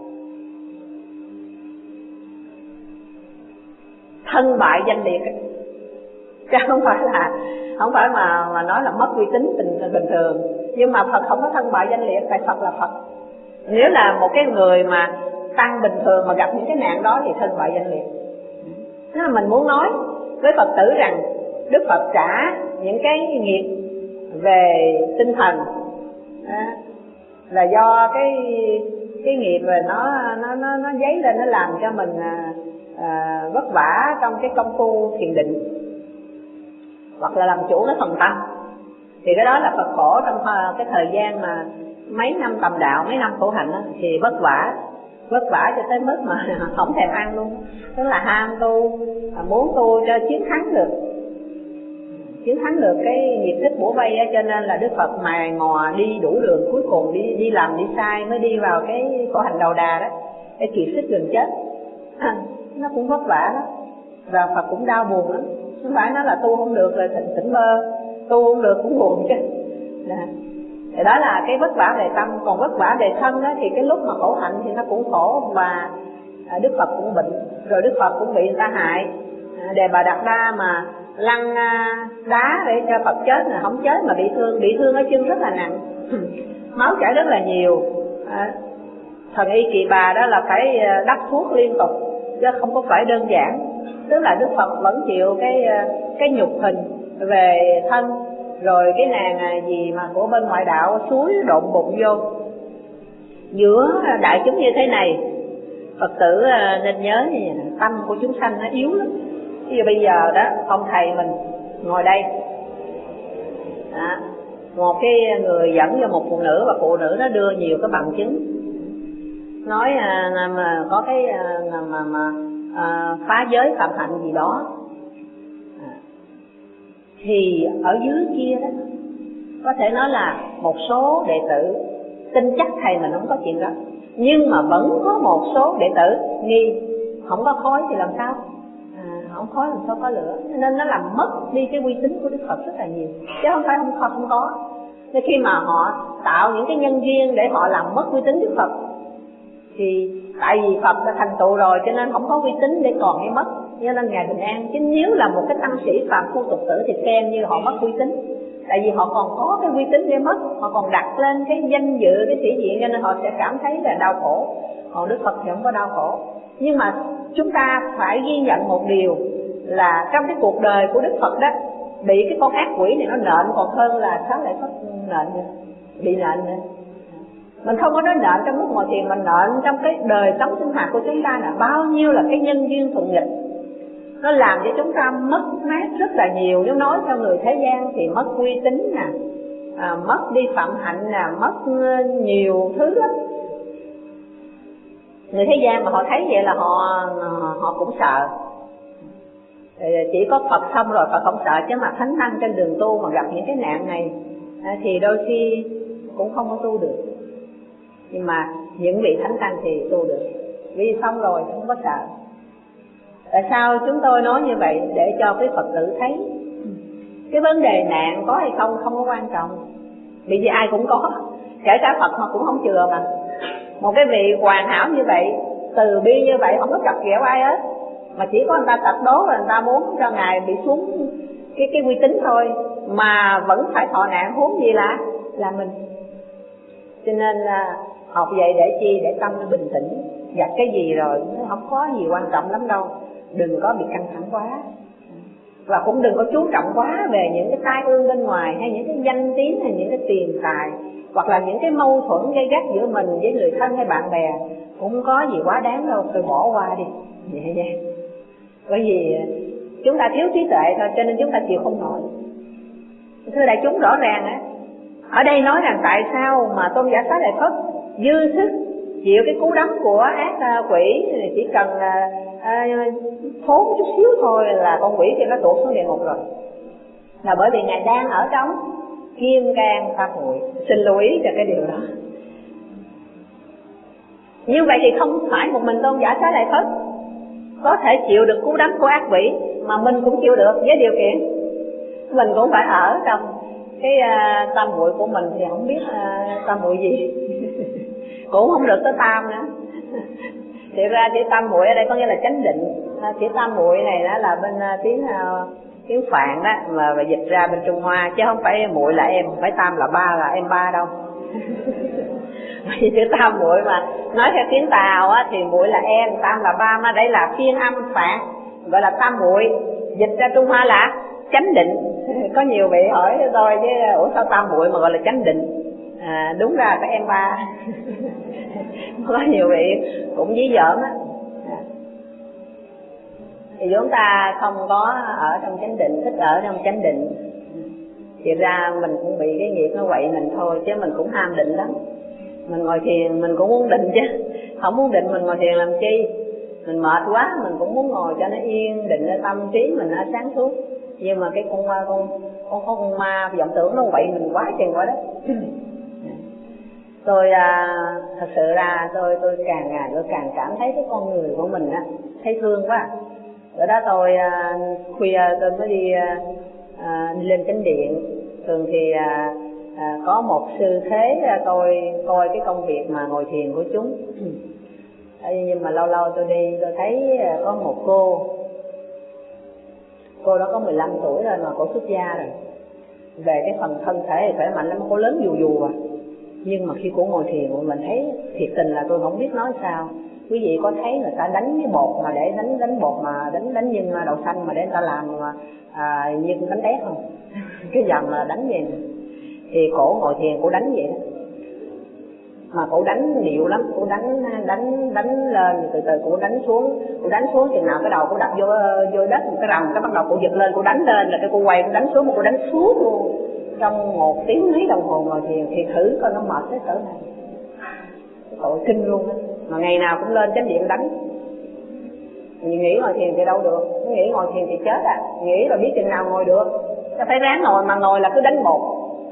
thân bại danh liệt, chứ không phải là không phải mà mà nói là mất uy tín bình bình thường. Nhưng mà Phật không có thân bại danh liệt, tại Phật là Phật. Nếu là một cái người mà tăng bình thường mà gặp những cái nạn đó thì thân bại danh liệt. Thế là mình muốn nói với Phật tử rằng Đức Phật trả những cái nghiệp về tinh thần à, là do cái cái nghiệp rồi nó nó nó nó dấy lên, nó làm cho mình à, à, vất vả trong cái công phu thiền định, hoặc là làm chủ cái phần tâm. Thì cái đó là Phật khổ trong cái thời gian mà mấy năm tầm đạo, mấy năm khổ hạnh đó, thì vất vả vất vả cho tới mức mà không thèm ăn luôn. Tức là ham tu, muốn tu cho chiến thắng được chiến thắng được cái nghiệp thức bủa vây á. Cho nên là Đức Phật mài mò đi đủ đường, cuối cùng đi đi làm đi sai mới đi vào cái khổ hạnh đầu đà đó, cái kiệt sức gần chết à, nó cũng vất vả đó, và Phật cũng đau buồn lắm. Không phải nói là tu không được rồi thỉnh tỉnh bơ, tu không được cũng buồn chứ. À, thì đó là cái vất vả về tâm. Còn vất vả về thân đó thì cái lúc mà khổ hạnh thì nó cũng khổ, và à, Đức Phật cũng bệnh, rồi Đức Phật cũng bị người ta hại. À, Đề Bà Đạt Đa mà lăn à, đá để cho Phật chết là không chết mà bị thương, bị thương ở chân rất là nặng, máu chảy rất là nhiều. À, thần Y Kỳ Bà đó là phải đắp thuốc liên tục chứ không có phải đơn giản. Tức là Đức Phật vẫn chịu cái cái nhục hình về thân. Rồi cái nàng gì mà của bên ngoại đạo suối độn bụng vô. Giữa đại chúng như thế này, Phật tử nên nhớ như vậy, tâm của chúng sanh nó yếu lắm. Ví dụ bây giờ đó ông thầy mình ngồi đây đó, một cái người dẫn cho một phụ nữ và phụ nữ nó đưa nhiều cái bằng chứng, nói à, mà có cái à, mà mà à, phá giới phạm hạnh gì đó, à, thì ở dưới kia đó có thể nói là một số đệ tử tin chắc thầy mình không có chuyện đó, nhưng mà vẫn có một số đệ tử nghi không có khói thì làm sao, à, không khói làm sao có lửa, nên nó làm mất đi cái uy tín của Đức Phật rất là nhiều, chứ không phải không không có. Nên khi mà họ tạo những cái nhân duyên để họ làm mất uy tín Đức Phật, thì tại vì Phật đã thành tựu rồi cho nên không có uy tín để còn hay mất, cho nên Ngài bình an. Chứ nếu là một cái tăng sĩ phàm phu tục tử thì xem như họ mất uy tín, tại vì họ còn có cái uy tín để mất, họ còn đặt lên cái danh dự, cái sĩ diện, cho nên họ sẽ cảm thấy là đau khổ. Còn Đức Phật thì không có đau khổ. Nhưng mà chúng ta phải ghi nhận một điều là trong cái cuộc đời của Đức Phật đó, bị cái con ác quỷ này nó nện còn hơn là Xá Lợi Phất nện nữa, bị nện nữa. Mình không có nói nện trong lúc ngồi thiền, mình nện trong cái đời sống sinh hoạt của chúng ta là bao nhiêu là cái nhân duyên thuận nghịch, nó làm cho chúng ta mất mát rất là nhiều. Nếu nói cho người thế gian thì mất uy tín nè, à, mất đi phạm hạnh nè, mất nhiều thứ lắm. Người thế gian mà họ thấy vậy là họ họ cũng sợ. Chỉ có Phật xong rồi Phật không sợ, chứ mà thánh tăng trên đường tu mà gặp những cái nạn này thì đôi khi cũng không có tu được. Nhưng mà những vị thánh tăng thì tu được, vì xong rồi không có sợ. Tại sao chúng tôi nói như vậy? Để cho cái Phật tử thấy cái vấn đề nạn có hay không không có quan trọng, vì vì ai cũng có, kể cả Phật mà cũng không chừa mà. Một cái vị hoàn hảo như vậy, từ bi như vậy, không có chọc ghẹo ai hết, mà chỉ có người ta tật đố là người ta muốn cho Ngài bị xuống cái cái uy tín thôi, mà vẫn phải thọ nạn, huống gì là là mình. Cho nên là học vậy để chi? Để tâm nó bình tĩnh, gặp cái gì rồi nó không có gì quan trọng lắm đâu, đừng có bị căng thẳng quá, và cũng đừng có chú trọng quá về những cái tai ương bên ngoài, hay những cái danh tiếng, hay những cái tiền tài, hoặc là những cái mâu thuẫn gay gắt giữa mình với người thân hay bạn bè, cũng không có gì quá đáng đâu, tôi bỏ qua đi, nhẹ nhàng. Bởi vì chúng ta thiếu trí tuệ thôi, cho nên chúng ta chịu không nổi. Thưa đại chúng, rõ ràng á, ở đây nói rằng tại sao mà Tôn giả Xá Lợi Phất dư sức chịu cái cú đấm của ác quỷ, chỉ cần à, thốn chút xíu thôi là con quỷ kia nó tuột xuống địa ngục rồi, là bởi vì Ngài đang ở trong kim cang tam muội. Xin lưu ý cho cái điều đó. Như vậy thì không phải một mình Tôn giả Xá Lợi Phất có thể chịu được cú đấm của ác quỷ, mà mình cũng chịu được, với điều kiện mình cũng phải ở trong cái uh, tam muội của mình. Thì không biết uh, tam muội gì cũng không được tới tam nữa. Thì ra chữ tam muội ở đây có nghĩa là chánh định. uh, chữ tam muội này đó là bên uh, tiếng uh, tiếng Phạn đó, mà, mà dịch ra bên Trung Hoa, chứ không phải muội là em, phải tam là ba là em ba đâu. Vì chữ tam muội mà nói theo tiếng Tàu á, thì muội là em, tam là ba, mà đây là phiên âm Phạn gọi là tam muội, dịch ra Trung Hoa là chánh định. Có nhiều vị hỏi tôi chứ ủa sao tam muội mà gọi là chánh định? À, đúng ra có em ba. Có nhiều vị cũng dí dỏm á. Thì chúng ta không có ở trong chánh định, thích ở trong chánh định, thì ra mình cũng bị cái nghiệp nó quậy mình thôi, chứ mình cũng ham định lắm. Mình ngồi thiền mình cũng muốn định chứ, không muốn định mình ngồi thiền làm chi? Mình mệt quá mình cũng muốn ngồi cho nó yên định, ở tâm trí mình nó sáng suốt. Nhưng mà cái con ma con con con, con ma vọng tưởng nó quậy mình quá chừng quá đó. Tôi à, thật sự ra tôi tôi càng ngày tôi càng cảm thấy cái con người của mình á thấy thương quá. Ở đó tôi à, khuya tôi mới đi à, đi lên chánh điện. Thường thì à, à, có một sư thế à, tôi coi cái công việc mà ngồi thiền của chúng. Nhưng mà lâu lâu tôi đi tôi thấy à, có một cô, cô đó có mười lăm tuổi rồi mà cô xuất gia rồi. Về cái phần thân thể thì khỏe mạnh lắm, cô lớn dù dù à. Nhưng mà khi cô ngồi thiền mình thấy thiệt tình là tôi không biết nói sao. Quý vị có thấy người ta đánh cái bột mà để đánh đánh bột mà đánh đánh nhân đậu xanh mà để người ta làm mà à, như đánh tét không? Cái dòng là đánh vậy nè. Thì cổ ngồi thiền cổ đánh vậy đó. Mà cổ đánh điệu lắm, cổ đánh đánh đánh lên từ từ cổ đánh xuống, cổ đánh xuống chừng nào cái đầu cổ đập vô vô đất một cái rầm, cái bắt đầu cổ giật lên, cổ đánh lên là cái cô quay cổ đánh xuống, mà cổ đánh xuống luôn. trong một tiếng mấy đồng hồ ngồi thiền thì thử coi nó mệt tới cỡ nào. Tội kinh luôn á, mà ngày nào cũng lên chánh điện đánh. Mình nghĩ ngồi thiền thì đâu được, nghĩ ngồi thiền thì chết à, nghĩ rồi biết chừng nào ngồi được. Nó phải ráng ngồi, mà ngồi là cứ đánh bột.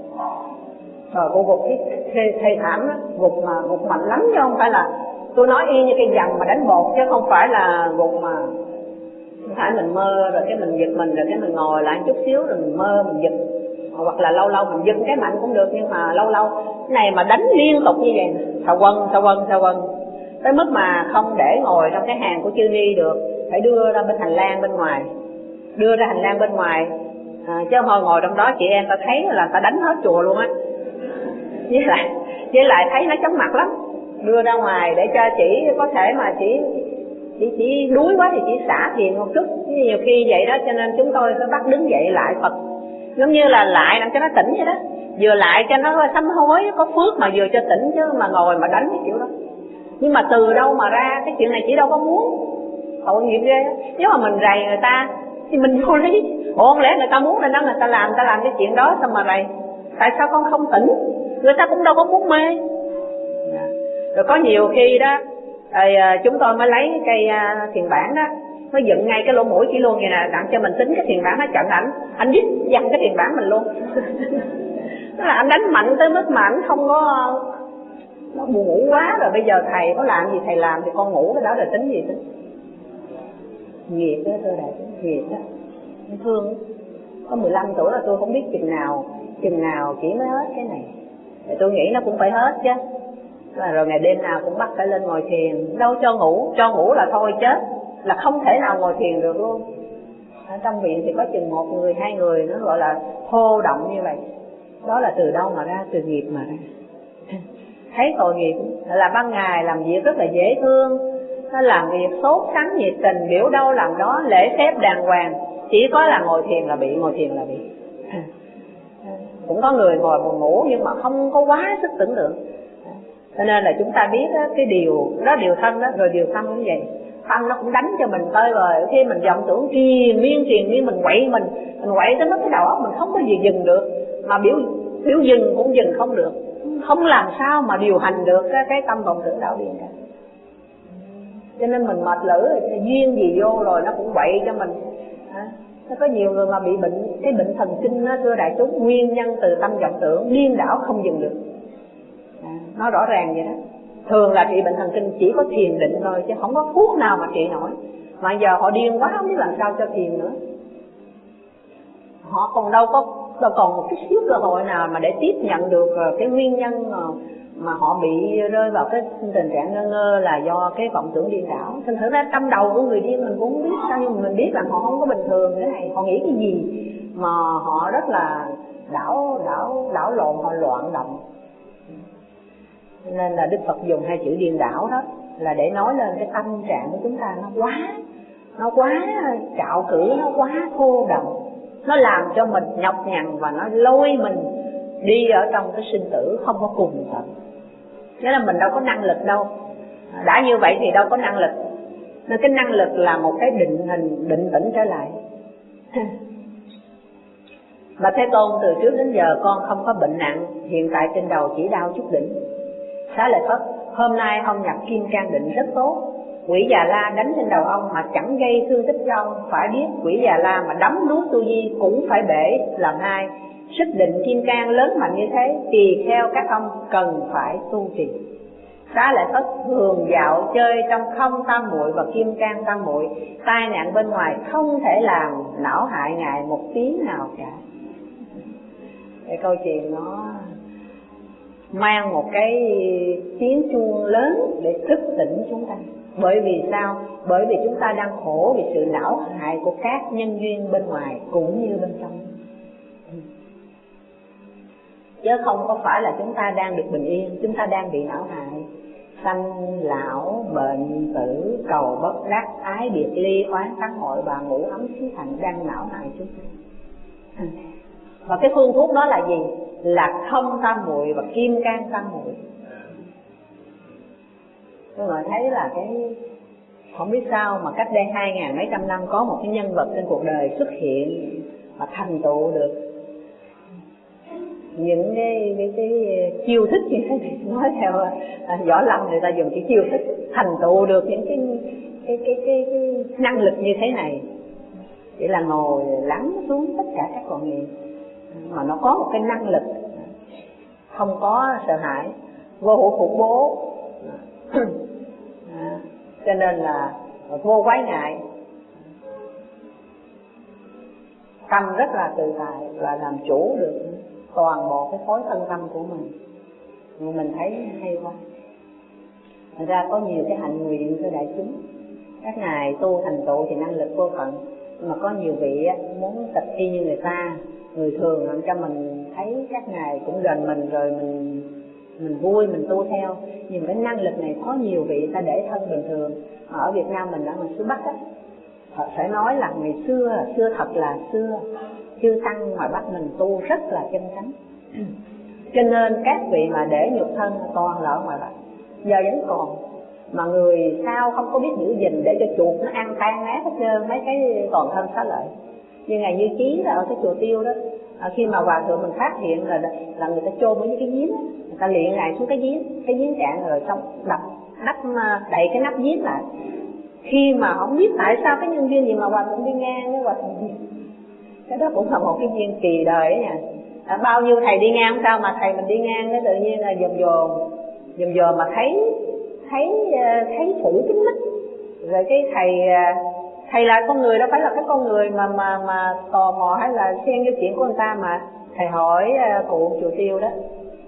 Rồi cô gục cái thê, thê thảm á, gục mà gục mạnh lắm chứ không phải là tôi nói y như cây dằn mà đánh bột, chứ không phải là gục mà không phải mình mơ rồi cái mình giật mình rồi cái mình ngồi lại chút xíu rồi mình mơ mình giật, hoặc là lâu lâu mình giật cái mạnh cũng được, nhưng mà lâu lâu cái này mà đánh liên tục như vậy thà quân thà quân thà quân tới mức mà không để ngồi trong cái hàng của chư ni được, phải đưa ra bên hành lang bên ngoài, đưa ra hành lang bên ngoài à, chứ hồi ngồi trong đó chị em ta thấy là ta đánh hết chùa luôn á. Với lại với lại thấy nó chóng mặt lắm, đưa ra ngoài để cho chỉ có thể mà chỉ chỉ chỉ đuối quá thì chỉ xả thiền một chút, nhiều khi vậy đó, cho nên chúng tôi phải bắt đứng dậy lại Phật, giống như là lại làm cho nó tỉnh vậy đó, vừa lại cho nó sám hối có phước mà vừa cho tỉnh, chứ mà ngồi mà đánh cái kiểu đó. Nhưng mà từ đâu mà ra cái chuyện này chỉ đâu có muốn, tội nghiệp ghê. Nếu mà mình rầy người ta thì mình vô lý, ủa không lẽ người ta muốn nên đó người ta làm, ta làm cái chuyện đó sao mà rầy? Tại sao con không tỉnh? Người ta cũng đâu có muốn mê. Rồi có nhiều khi đó rồi chúng tôi mới lấy cây thiền bản đó, mới dựng ngay cái lỗ mũi chỉ luôn vậy nè, đặng cho mình tính cái thiền bản nó chặn ảnh, anh dứt dằn cái thiền bản mình luôn. Tức là anh đánh mạnh tới mức mà anh không có, nó buồn ngủ quá rồi, bây giờ thầy có làm gì thầy làm thì con ngủ cái đó rồi tính gì tính. Nghiệp đó thưa đại chúng, nghiệp đó, thương. Có mười lăm tuổi là tôi không biết chừng nào, chừng nào chỉ mới hết cái này. Thì tôi nghĩ nó cũng phải hết chứ. Là rồi ngày đêm nào cũng bắt phải lên ngồi thiền, đâu cho ngủ, cho ngủ là thôi chết, là không thể nào ngồi thiền được luôn. Ở trong viện thì có chừng một người, hai người nó gọi là thô động như vậy. Đó là từ đâu mà ra? Từ nghiệp mà ra. Thấy tội nghiệp là ban ngày làm việc rất là dễ thương, nó làm việc sốt sắng nhiệt tình, biểu đâu làm đó, lễ phép đàng hoàng, chỉ có là ngồi thiền là bị, ngồi thiền là bị. Cũng có người ngồi buồn ngủ nhưng mà không có quá sức tưởng tượng. Cho nên là chúng ta biết đó, cái điều đó điều thân đó, rồi điều thân cũng vậy, thân nó cũng đánh cho mình tơi bời. Khi mình vọng tưởng triền miên triền miên, mình quậy mình mình quậy tới mức cái đầu óc mình không có gì dừng được, mà biểu biểu dừng cũng dừng không được, không làm sao mà điều hành được cái, cái tâm vọng tưởng đảo điên cả. Cho nên mình mệt lử, duyên gì vô rồi nó cũng quậy cho mình. Nó có nhiều người mà bị bệnh, cái bệnh thần kinh đó thưa đại chúng, nguyên nhân từ tâm vọng tưởng điên đảo không dừng được. À, nó rõ ràng vậy đó. Thường là trị bệnh thần kinh chỉ có thiền định thôi, chứ không có thuốc nào mà trị nổi. Mà giờ họ điên quá không biết làm sao cho thiền nữa. Họ còn đâu có đâu còn một chút xíu cơ hội nào mà để tiếp nhận được cái nguyên nhân mà, mà họ bị rơi vào cái tình trạng ngơ ngơ là do cái vọng tưởng điên đảo. Thành thử ra trong đầu của người điên mình cũng không biết sao, nhưng mà mình biết là họ không có bình thường thế này, họ nghĩ cái gì mà họ rất là đảo đảo đảo lộn, họ loạn động. Nên là Đức Phật dùng hai chữ điên đảo đó là để nói lên cái tâm trạng của chúng ta nó quá, nó quá trạo cử, nó quá thô động, nó làm cho mình nhọc nhằn và nó lôi mình đi ở trong cái sinh tử không có cùng tận. Nghĩa là mình đâu có năng lực đâu, đã như vậy thì đâu có năng lực. Nên cái năng lực là một cái định hình, định tĩnh trở lại. Mà Thế Tôn từ trước đến giờ con không có bệnh nặng, hiện tại trên đầu chỉ đau chút đỉnh. Xá Lợi Phất, hôm nay ông nhập kim cang định rất tốt. Quỷ Già La đánh trên đầu ông mà chẳng gây thương tích cho ông. Phải biết quỷ Già La mà đấm đuốt tu di cũng phải bể lần hai. Sức định kim cang lớn mạnh như thế, tùy theo các ông cần phải tu trì. Xá Lợi Phất thường dạo chơi trong không tam muội và kim cang tam muội, tai nạn bên ngoài không thể làm não hại ngài một tiếng nào cả. Cái câu chuyện nó mang một cái tiếng chuông lớn để thức tỉnh chúng ta. Bởi vì sao? Bởi vì chúng ta đang khổ vì sự não hại của các nhân duyên bên ngoài cũng như bên trong, chứ không có phải là chúng ta đang được bình yên. Chúng ta đang bị não hại, sanh lão bệnh tử, cầu bất đắc, ái biệt ly, oán thắng hội và ngũ ấm khí thành đang não hại chúng ta. Và cái phương thuốc đó là gì? Là không tam muội và kim cang tam muội. Tôi mà thấy là cái không biết sao mà cách đây hai ngàn mấy trăm năm có một cái nhân vật trên cuộc đời xuất hiện mà thành tựu được những cái cái, cái chiêu thức như thế này, nói theo à, võ lâm người ta dùng cái chiêu thức thành tựu được những cái cái cái cái, cái năng lực như thế này, chỉ là ngồi lắng xuống tất cả các con nghiệp, mà nó có một cái năng lực không có sợ hãi, vô hữu khủng bố, à, cho nên là vô quái ngại, tâm rất là tự tại và làm chủ được toàn bộ cái khối thân tâm của mình. Nhưng mình thấy hay quá. Thật ra có nhiều cái hạnh nguyện cho đại chúng, các ngài tu thành tựu thì năng lực vô tận, mà có nhiều vị muốn tập y như người ta, người thường làm cho mình thấy các ngài cũng gần mình rồi mình mình vui, mình tu theo. Nhưng cái năng lực này có nhiều vị ta để thân bình thường, mà ở Việt Nam mình ở ngoài xứ Bắc á, phải nói là ngày xưa, xưa thật là xưa, chư tăng ngoài Bắc mình tu rất là chân chánh. Cho nên các vị mà để nhục thân toàn là ở ngoài Bắc, giờ vẫn còn. Mà người sao không có biết giữ gìn để cho chuột nó ăn tan nát hết trơn mấy cái toàn thân xá lợi. Như ngày Như Chí là ở cái chùa Tiêu đó, à, khi mà hòa thượng mình phát hiện là là người ta chôn ở những cái giếng, người ta liệng ngài xuống cái giếng, cái giếng cạn rồi xong đập đắp đậy cái nắp giếng lại. Khi mà không biết tại sao cái nhân duyên gì mà hòa thượng đi ngang với hòa thượng, cái đó cũng là một cái duyên kỳ đời ấy nha. À, bao nhiêu thầy đi ngang sao mà thầy mình đi ngang cái tự nhiên là dòm dòm dòm dòm mà thấy thấy thấy phủ kín mít, rồi cái thầy thầy là con người, đâu phải là cái con người mà mà mà tò mò hay là xen vô chuyện của người ta, mà thầy hỏi cụ chùa Tiêu đó,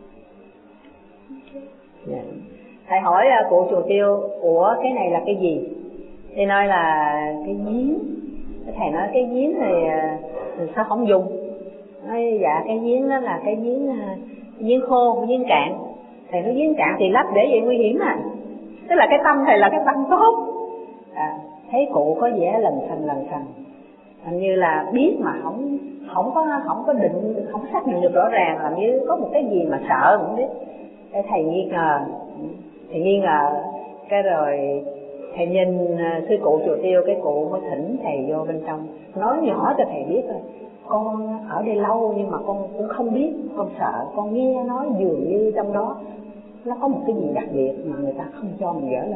thầy hỏi cụ chùa Tiêu, ủa cái này là cái gì? Thì nói là cái giếng. Thầy nói cái giếng này sao không dùng? Nói dạ cái giếng đó là cái giếng cái giếng khô, cái giếng cạn. Thầy nói giếng cạn thì lấp để vậy nguy hiểm à. Tức là cái tâm thầy là cái tâm tốt. À, thấy cụ có vẻ lần thành lần thành, hình như là biết mà không không có không có định, không xác định được rõ ràng, làm như có một cái gì mà sợ không biết. Cái thầy nghi ngờ, thầy nghi ngờ cái rồi thầy nhìn sư cụ chùa Tiêu, cái cụ mới thỉnh thầy vô bên trong, nói nhỏ cho thầy biết thôi, con ở đây lâu nhưng mà con cũng không biết, con sợ, con nghe nói dường như trong đó nó có một cái gì đặc biệt mà người ta không cho mình gỡ lên.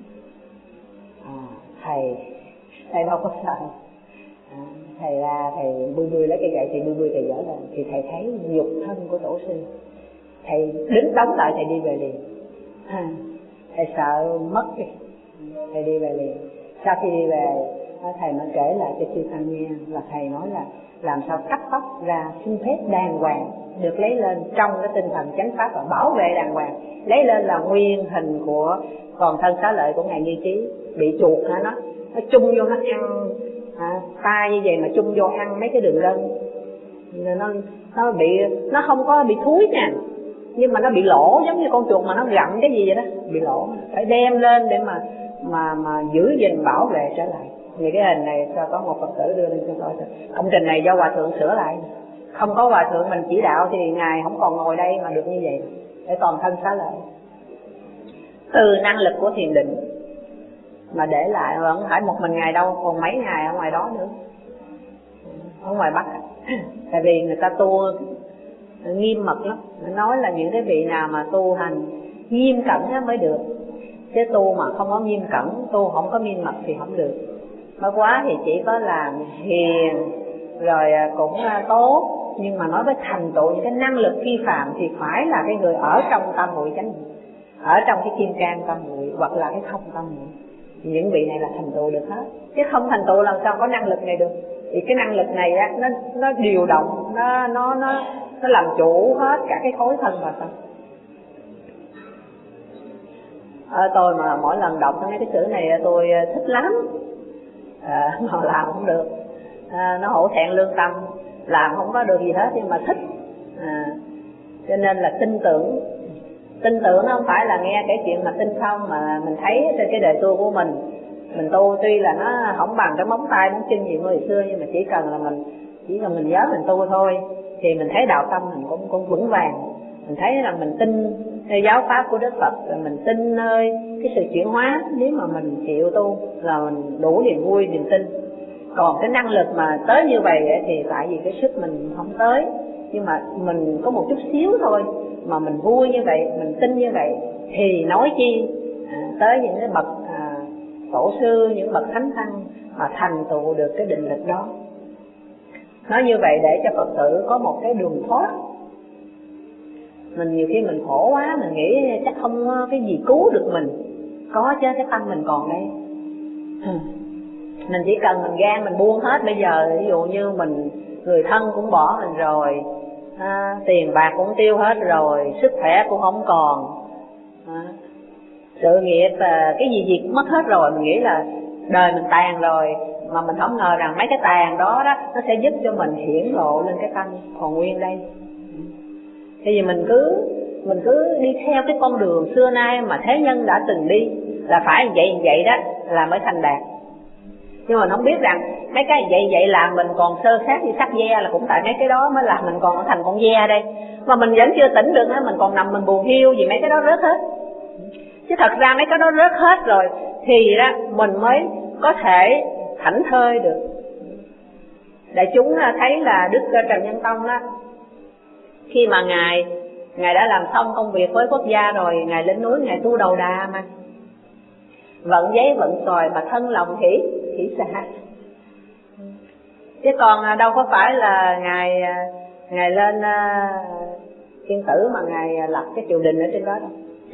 À, thầy thầy đâu có sợ. À, thầy ra thầy bươi bươi lấy cây gậy, thầy bươi bươi thầy gỡ lên, thì thầy thấy nhục thân của tổ sư, thầy đứng đóng lại, thầy đi về liền. À, thầy sợ mất đi, thầy đi về liền. Sau khi đi về, thầy mới kể lại cho chư tăng nghe, và thầy nói là làm sao cắt tóc ra xin phép đàng hoàng, được lấy lên trong cái tinh thần chánh pháp và bảo vệ đàng hoàng, lấy lên là nguyên hình của toàn thân xá lợi của ngài Như Chí. Bị chuột hả, nó nó chung vô nó ăn à, tay như vậy mà chung vô ăn mấy cái đường gân, nó nó bị nó không có bị thúi nha, nhưng mà nó bị lỗ, giống như con chuột mà nó gặm cái gì vậy đó, bị lỗ, phải đem lên để mà mà mà giữ gìn bảo vệ trở lại. Vì cái hình này sao có một Phật tử đưa lên cho tôi, công trình này do hòa thượng sửa lại, không có hòa thượng mình chỉ đạo thì ngài không còn ngồi đây mà được như vậy, để toàn thân xá lợi. Từ năng lực của thiền định mà để lại, không phải một mình ngài đâu, còn mấy ngày ở ngoài đó nữa, ở ngoài Bắc. Tại vì người ta tu nghiêm mật lắm, nói là những cái vị nào mà tu hành nghiêm cẩn mới được, chứ tu mà không có nghiêm cẩn, tu không có nghiêm mật thì không được. Mới quá thì chỉ có làm hiền rồi cũng tốt, nhưng mà nói với thành tựu những cái năng lực phi phàm thì phải là cái người ở trong tam muội chánh niệm, ở trong cái kim cang tam muội hoặc là cái không tam muội. Những vị này là thành tựu được hết, chứ không thành tựu làm sao có năng lực này được. Thì cái năng lực này á, nó nó điều động, nó nó nó nó làm chủ hết cả cái khối thân và tâm. À, tôi mà mỗi lần đọc mấy cái chữ này tôi thích lắm, à, mà làm không được, à, nó hổ thẹn lương tâm, làm không có được gì hết nhưng mà thích, à, cho nên là tin tưởng. Tin tưởng nó không phải là nghe cái chuyện mà tin không, mà mình thấy trên cái đời tu của mình, mình tu tuy là nó không bằng cái móng tay móng chân gì hồi xưa, nhưng mà chỉ cần là mình chỉ cần mình nhớ mình tu thôi thì mình thấy đạo tâm mình cũng cũng vững vàng. Mình thấy là mình tin nơi giáo pháp của Đức Phật, rồi mình tin nơi cái sự chuyển hóa. Nếu mà mình chịu tu là mình đủ niềm vui, niềm tin. Còn cái năng lực mà tới như vậy thì tại vì cái sức mình không tới, nhưng mà mình có một chút xíu thôi mà mình vui như vậy, mình tin như vậy, thì nói chi à, tới những cái bậc à, tổ sư, những bậc thánh tăng mà thành tựu được cái định lực đó. Nói như vậy để cho Phật tử có một cái đường thoát. Mình nhiều khi mình khổ quá, mình nghĩ chắc không cái gì cứu được mình. Có chứ, cái tâm mình còn đây. Mình chỉ cần mình gan mình buông hết. Bây giờ ví dụ như mình, người thân cũng bỏ mình rồi, à, tiền bạc cũng tiêu hết rồi, sức khỏe cũng không còn, à, sự nghiệp à, cái gì gì cũng mất hết rồi. Mình nghĩ là đời mình tàn rồi, mà mình không ngờ rằng mấy cái tàn đó đó nó sẽ giúp cho mình hiển lộ lên cái tâm còn nguyên đây. Thì vì mình cứ mình cứ đi theo cái con đường xưa nay mà thế nhân đã từng đi, là phải vậy vậy đó là mới thành đạt. Nhưng mà không biết rằng mấy cái vậy vậy làm mình còn sơ sát như sắt ve, là cũng tại mấy cái đó mới làm mình còn thành con ve đây. Mà mình vẫn chưa tỉnh được, mình còn nằm mình buồn hiu vì mấy cái đó rớt hết. Chứ thật ra mấy cái đó rớt hết rồi thì đó mình mới có thể thảnh thơi được. Đại chúng thấy là Đức Trần Nhân Tông đó, khi mà ngài ngài đã làm xong công việc với quốc gia rồi, ngài lên núi ngài tu đầu đà mà vận giấy vận xoài mà thân lòng hỷ hỷ xả. Chứ còn đâu có phải là ngài ngài lên uh, thiên tử mà ngài lập cái triều đình ở trên đó đâu.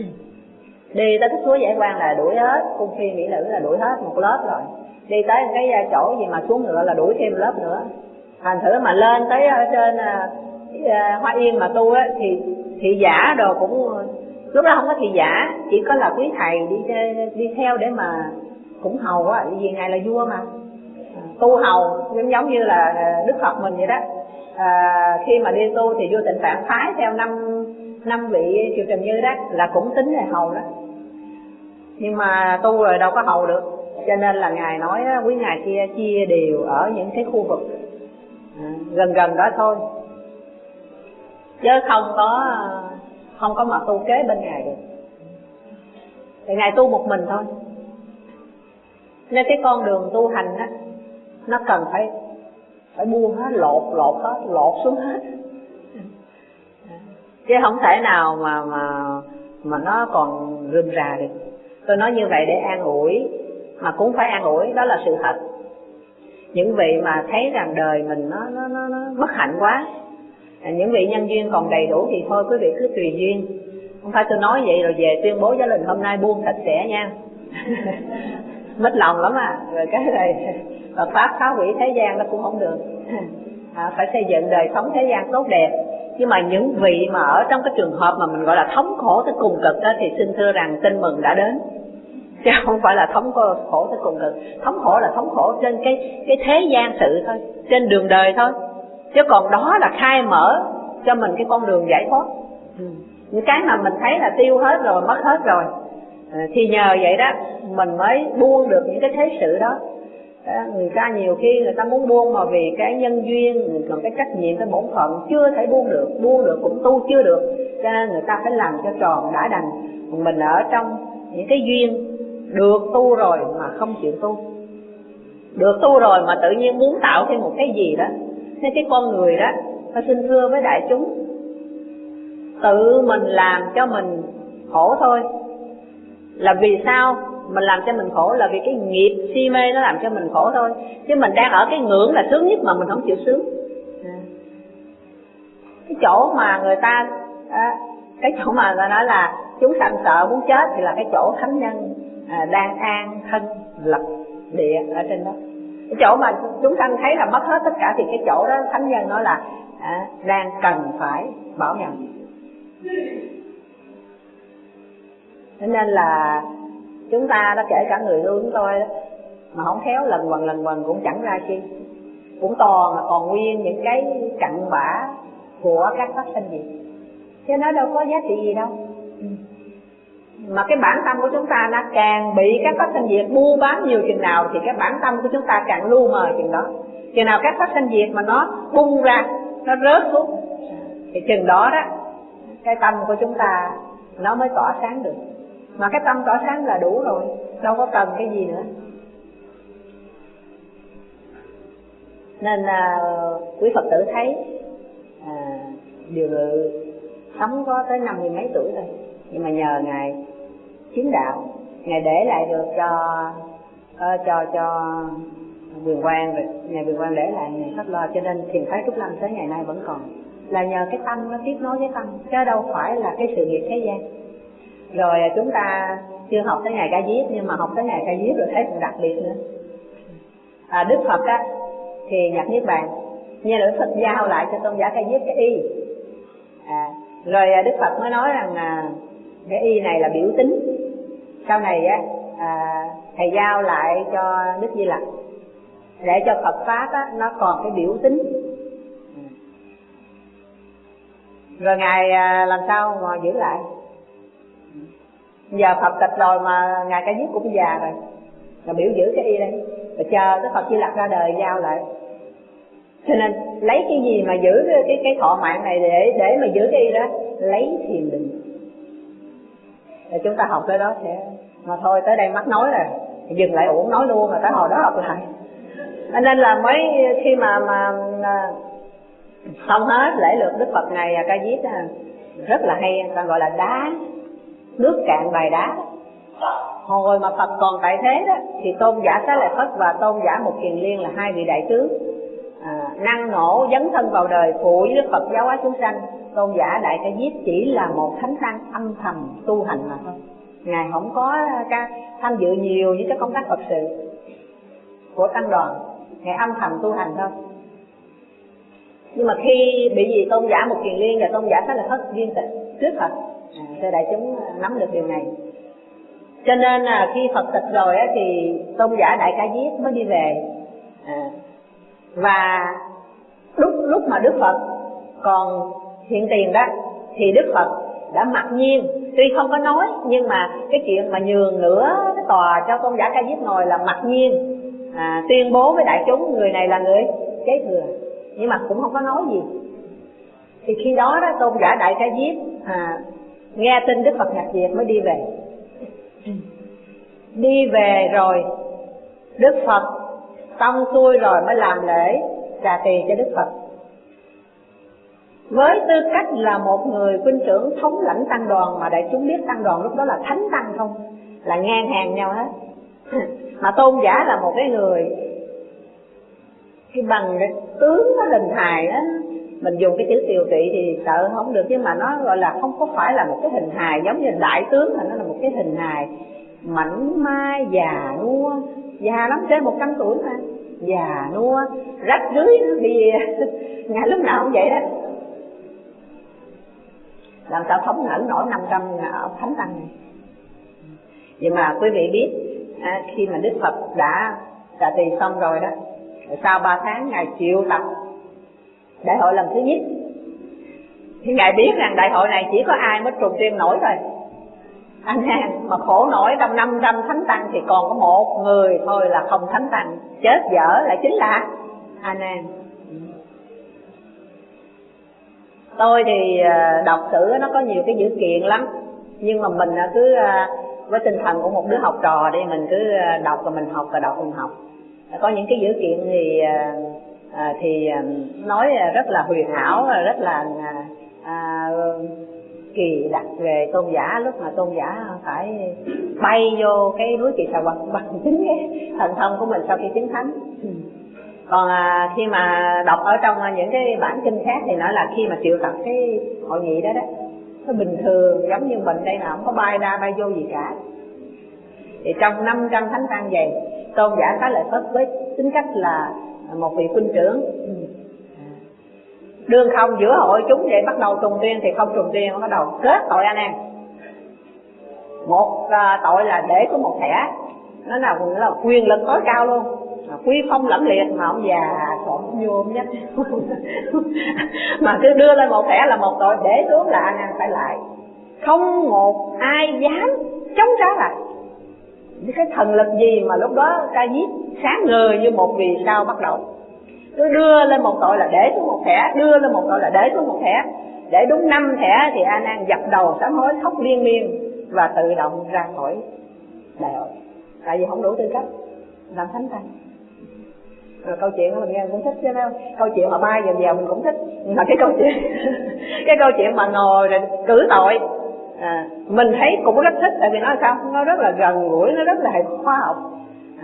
Đi tới cái suối Giải Quan là đuổi hết, cung phi mỹ nữ là đuổi hết một lớp rồi. Đi tới cái chỗ gì mà xuống ngựa là đuổi thêm một lớp nữa. Thành thử mà lên tới ở trên uh, Hoa Yên mà tu á, thì thị giả đồ cũng lúc đó không có thị giả, chỉ có là quý thầy đi đi theo để mà cũng hầu á, vì ngài là vua mà, tu hầu giống giống như là Đức Phật mình vậy đó. À, khi mà đi tu thì vua Tịnh Phạn phái theo năm năm vị Triều Trần Như đó là cũng tính là hầu đó, nhưng mà tu rồi đâu có hầu được, cho nên là ngài nói quý ngài kia chia đều ở những cái khu vực à, gần gần đó thôi, chứ không có không có mà tu kế bên ngài được. Thì ngài tu một mình thôi, nên cái con đường tu hành á nó cần phải phải buông hết, lột lột hết, lột xuống hết, chứ không thể nào mà mà mà nó còn rườm rà được. Tôi nói như vậy để an ủi, mà cũng phải an ủi, đó là sự thật. Những vị mà thấy rằng đời mình nó nó nó, nó bất hạnh quá, những vị nhân duyên còn đầy đủ thì thôi quý vị cứ tùy duyên. Không phải tôi nói vậy rồi về tuyên bố giáo đình hôm nay buông sạch sẽ nha. Mất lòng lắm à. Rồi cái này Phật pháp phá hủy thế gian nó cũng không được. À, phải xây dựng đời sống thế gian tốt đẹp. Nhưng mà những vị mà ở trong cái trường hợp mà mình gọi là thống khổ tới cùng cực đó, thì xin thưa rằng tin mừng đã đến, chứ không phải là thống khổ tới cùng cực. Thống khổ là thống khổ trên cái cái thế gian sự thôi, trên đường đời thôi, chứ còn đó là khai mở cho mình cái con đường giải thoát. Ừ. Những cái mà mình thấy là tiêu hết rồi, mất hết rồi, à, thì nhờ vậy đó mình mới buông được những cái thế sự đó. À, người ta nhiều khi người ta muốn buông mà vì cái nhân duyên, còn cái trách nhiệm, cái bổn phận chưa thể buông được, buông được cũng tu chưa được, cho nên người ta phải làm cho tròn đã đành. Mình ở trong những cái duyên được tu rồi mà không chịu tu, được tu rồi mà tự nhiên muốn tạo thêm một cái gì đó. Nên cái con người đó, tôi xin thưa với đại chúng, tự mình làm cho mình khổ thôi. Là vì sao mình làm cho mình khổ? Là vì cái nghiệp si mê nó làm cho mình khổ thôi. Chứ mình đang ở cái ngưỡng là sướng nhất mà mình không chịu sướng. À, cái chỗ mà người ta à, cái chỗ mà người ta nói là chúng sanh sợ muốn chết thì là cái chỗ thánh nhân à, đang an thân lập địa ở trên đó. Cái chỗ mà chúng sanh thấy là mất hết tất cả thì cái chỗ đó thánh nhân nói là à, đang cần phải bảo nhận. Thế nên là chúng ta đã, kể cả người tu chúng tôi đó, mà không khéo lần quần lần quần cũng chẳng ra chi, cũng toàn là còn nguyên những cái cặn bã của các pháp sanh diệt, chứ nó đâu có giá trị gì đâu. Mà cái bản tâm của chúng ta nó càng bị các pháp sanh diệt bu bám nhiều chừng nào thì cái bản tâm của chúng ta càng lu mờ chừng đó. Chừng nào các pháp sanh diệt mà nó bung ra, nó rớt xuống thì chừng đó đó cái tâm của chúng ta nó mới tỏa sáng được. Mà cái tâm tỏa sáng là đủ rồi, đâu có cần cái gì nữa. Nên à, quý Phật tử thấy à, Điều Ngự sống có tới năm mươi mấy tuổi rồi, nhưng mà nhờ ngài chứng đạo, ngài để lại được cho uh, cho cho Quyền Quang, rồi ngài Quyền Quang để lại ngài Pháp Lo, cho nên thiền phái Trúc Lâm tới ngày nay vẫn còn, là nhờ cái tâm nó tiếp nối với tâm, chứ đâu phải là cái sự nghiệp thế gian. Rồi chúng ta chưa học tới ngày Ca Diếp, nhưng mà học tới ngày Ca Diếp rồi thấy còn đặc biệt nữa. À, Đức Phật á thì nhập niết bàn, nhưng Đức Phật giao lại cho tôn giả Ca Diếp cái y. À, rồi Đức Phật mới nói rằng à, cái y này là biểu tính, sau này á à, thầy giao lại cho Đức Di Lặc để cho Phật pháp á nó còn cái biểu tính. Rồi ngài à, làm sao mà giữ lại? Giờ Phật tịch rồi mà ngài Ca Diếp cũng già rồi, là biểu giữ cái y đây, rồi chờ tới Phật Di Lặc ra đời giao lại. Cho nên lấy cái gì mà giữ cái cái, cái thọ mạng này để để mà giữ cái y đó? Lấy thiền định. Rồi chúng ta học tới đó sẽ, mà thôi tới đây mắc nói rồi, dừng lại uổng nói luôn, rồi tới hồi đó học lại. Nên là mới khi mà mà xong hết lễ lượt Đức Phật này Ca Diếp rất là hay, ta gọi là đá nước cạn bài đá. Hồi mà Phật còn tại thế đó thì tôn giả Xá Lợi Phất và tôn giả Mục Kiền Liên là hai vị đại tướng à, năng nổ dấn thân vào đời phụ với Đức Phật giáo hóa chúng sanh. Tôn giả Đại Ca Diếp chỉ là một thánh tăng âm thầm tu hành mà thôi, ngài không có ca, tham dự nhiều những cái công tác Phật sự của tăng đoàn, ngài âm thầm tu hành thôi. Nhưng mà khi bị gì tôn giả Mục Kiền Liên và tôn giả Xá Lợi Phất viên tịch trước Phật, à, cho đại chúng nắm được điều này. Cho nên là khi Phật tịch rồi á, thì tôn giả Đại Ca Diếp mới đi về. À, và lúc lúc mà Đức Phật còn hiện tiền đó thì Đức Phật đã mặc nhiên, tuy không có nói, nhưng mà cái chuyện mà nhường nửa cái tòa cho tôn giả Ca Diếp ngồi là mặc nhiên à, tuyên bố với đại chúng người này là người kế thừa, nhưng mà cũng không có nói gì. Thì khi đó đó tôn giả Đại Ca Diếp à, nghe tin Đức Phật nhập diệt mới đi về. Đi về rồi Đức Phật xong xuôi rồi mới làm lễ trà tỳ cho Đức Phật, với tư cách là một người huynh trưởng thống lãnh tăng đoàn, mà đại chúng biết tăng đoàn lúc đó là thánh tăng không, là ngang hàng nhau hết. Mà tôn giả là một cái người cái bằng cái tướng nó linh hài đó, mình dùng cái chữ tiều tụy thì sợ không được, nhưng mà nó gọi là không có phải là một cái hình hài giống như đại tướng, mà nó là một cái hình hài mảnh mai già nua, già lắm, trên một trăm tuổi mà già nua rách rưới đi ngày lúc nào cũng vậy đó, làm sao thống nở nổi năm trăm ở thánh tăng này. Nhưng mà quý vị biết à, khi mà Đức Phật đã trà tỳ xong rồi đó, sau ba tháng ngài triệu tập đại hội lần thứ nhất, thì ngài biết rằng đại hội này chỉ có ai mới trùng tiên nổi thôi. Anh hàng mà khổ nổi trong năm trăm thánh tăng thì còn có một người thôi là không thánh tăng, chết dở lại chính là A Nan. Tôi thì đọc sử nó có nhiều cái dữ kiện lắm, nhưng mà mình cứ với tinh thần của một đứa học trò đi, mình cứ đọc rồi mình học, rồi đọc mình học. Có những cái dữ kiện thì thì nói rất là huyền ảo, rất là à, kỳ đặc về tôn giả, lúc mà tôn giả phải bay vô cái núi Kỳ Xà Hoặc bằng chính cái thần thông của mình sau khi chứng thánh. Còn à, khi mà đọc ở trong những cái bản kinh khác thì nói là khi mà triệu tập cái hội nghị đó đó, nó bình thường giống như mình đây nào không có bay ra bay vô gì cả. Thì trong năm trăm thánh tăng vậy, tôn giả Xá Lợi Phất với tính cách là một vị huynh trưởng, đương không giữa hội chúng vậy, bắt đầu trùng tuyên thì không trùng tuyên, bắt đầu kết tội A Nan. Một uh, tội là để có một thẻ, nó là, nó là quyền lực tối cao luôn, quy phong lẫm liệt, mà ông già trộn vô ông nhách mà cứ đưa lên một thẻ là một tội, để xuống là A Nan phải lại, không một ai dám chống trả lại. Cái thần lực gì mà lúc đó Ca Diếp sáng ngời như một vì sao bắt đầu cứ đưa lên một tội là để xuống một thẻ, đưa lên một tội là để xuống một thẻ, để đúng năm thẻ thì A Nan dập đầu sám hối khóc liên miên và tự động ra khỏi đại hội, tại vì không đủ tư cách làm thánh tăng. Rồi câu chuyện của mình nghe cũng thích chứ đâu, câu chuyện mà bay dần dần mình cũng thích. Mà cái câu chuyện cái câu chuyện mà ngồi rồi cử tội, à, mình thấy cũng rất thích, tại vì nó sao, nó rất là gần gũi, nó rất là hệ khoa học. À,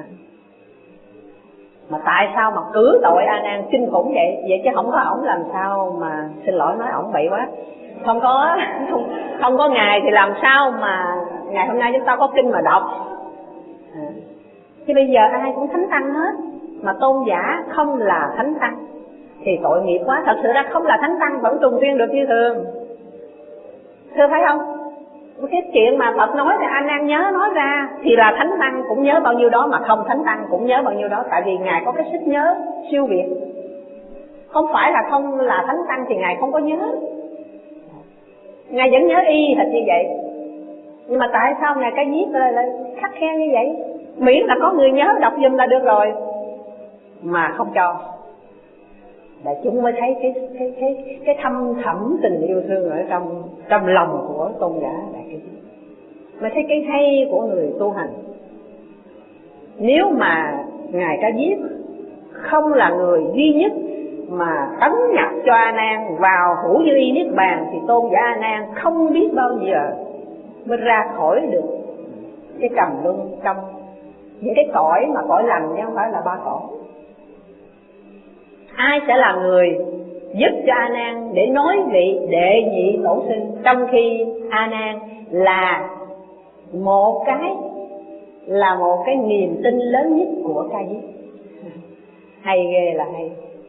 mà tại sao mà cử tội A Nan kinh khủng vậy? Vậy chứ không có ổng làm sao mà, xin lỗi nói ổng bậy quá, không có không, không có ngài thì làm sao mà ngày hôm nay chúng ta có kinh mà đọc. À, chứ bây giờ ai cũng thánh tăng hết, mà tôn giả không là thánh tăng thì tội nghiệp quá. Thật sự ra không là thánh tăng vẫn trùng tuyên được như thường, thưa phải không? Cái chuyện mà Phật nói thì A Nan nhớ nói ra thì là thánh tăng cũng nhớ bao nhiêu đó, mà không thánh tăng cũng nhớ bao nhiêu đó, tại vì ngài có cái sức nhớ siêu việt. Không phải là không là thánh tăng thì ngài không có nhớ, ngài vẫn nhớ y hệt như vậy. Nhưng mà tại sao ngài Ca Diếp lại, lại khắt khe như vậy? Miễn là có người nhớ đọc giùm là được rồi, mà không cho. Đại chúng mới thấy cái cái cái cái thâm thẳm tình yêu thương ở trong trong lòng của tôn giả Đại Ca Diếp, mới thấy cái hay của người tu hành. Nếu mà ngài Ca Diếp không là người duy nhất mà tấn nhập cho A Nan vào hữu như y niết bàn, thì tôn giả A Nan không biết bao giờ mới ra khỏi được cái trầm luân trong những cái cõi mà cõi lành, chứ không phải là ba cõi. Ai sẽ là người giúp cho A Nan để nói vị đệ nhị tổ sinh, trong khi A Nan là một cái là một cái niềm tin lớn nhất của Ca Diếp. Hay ghê là hay.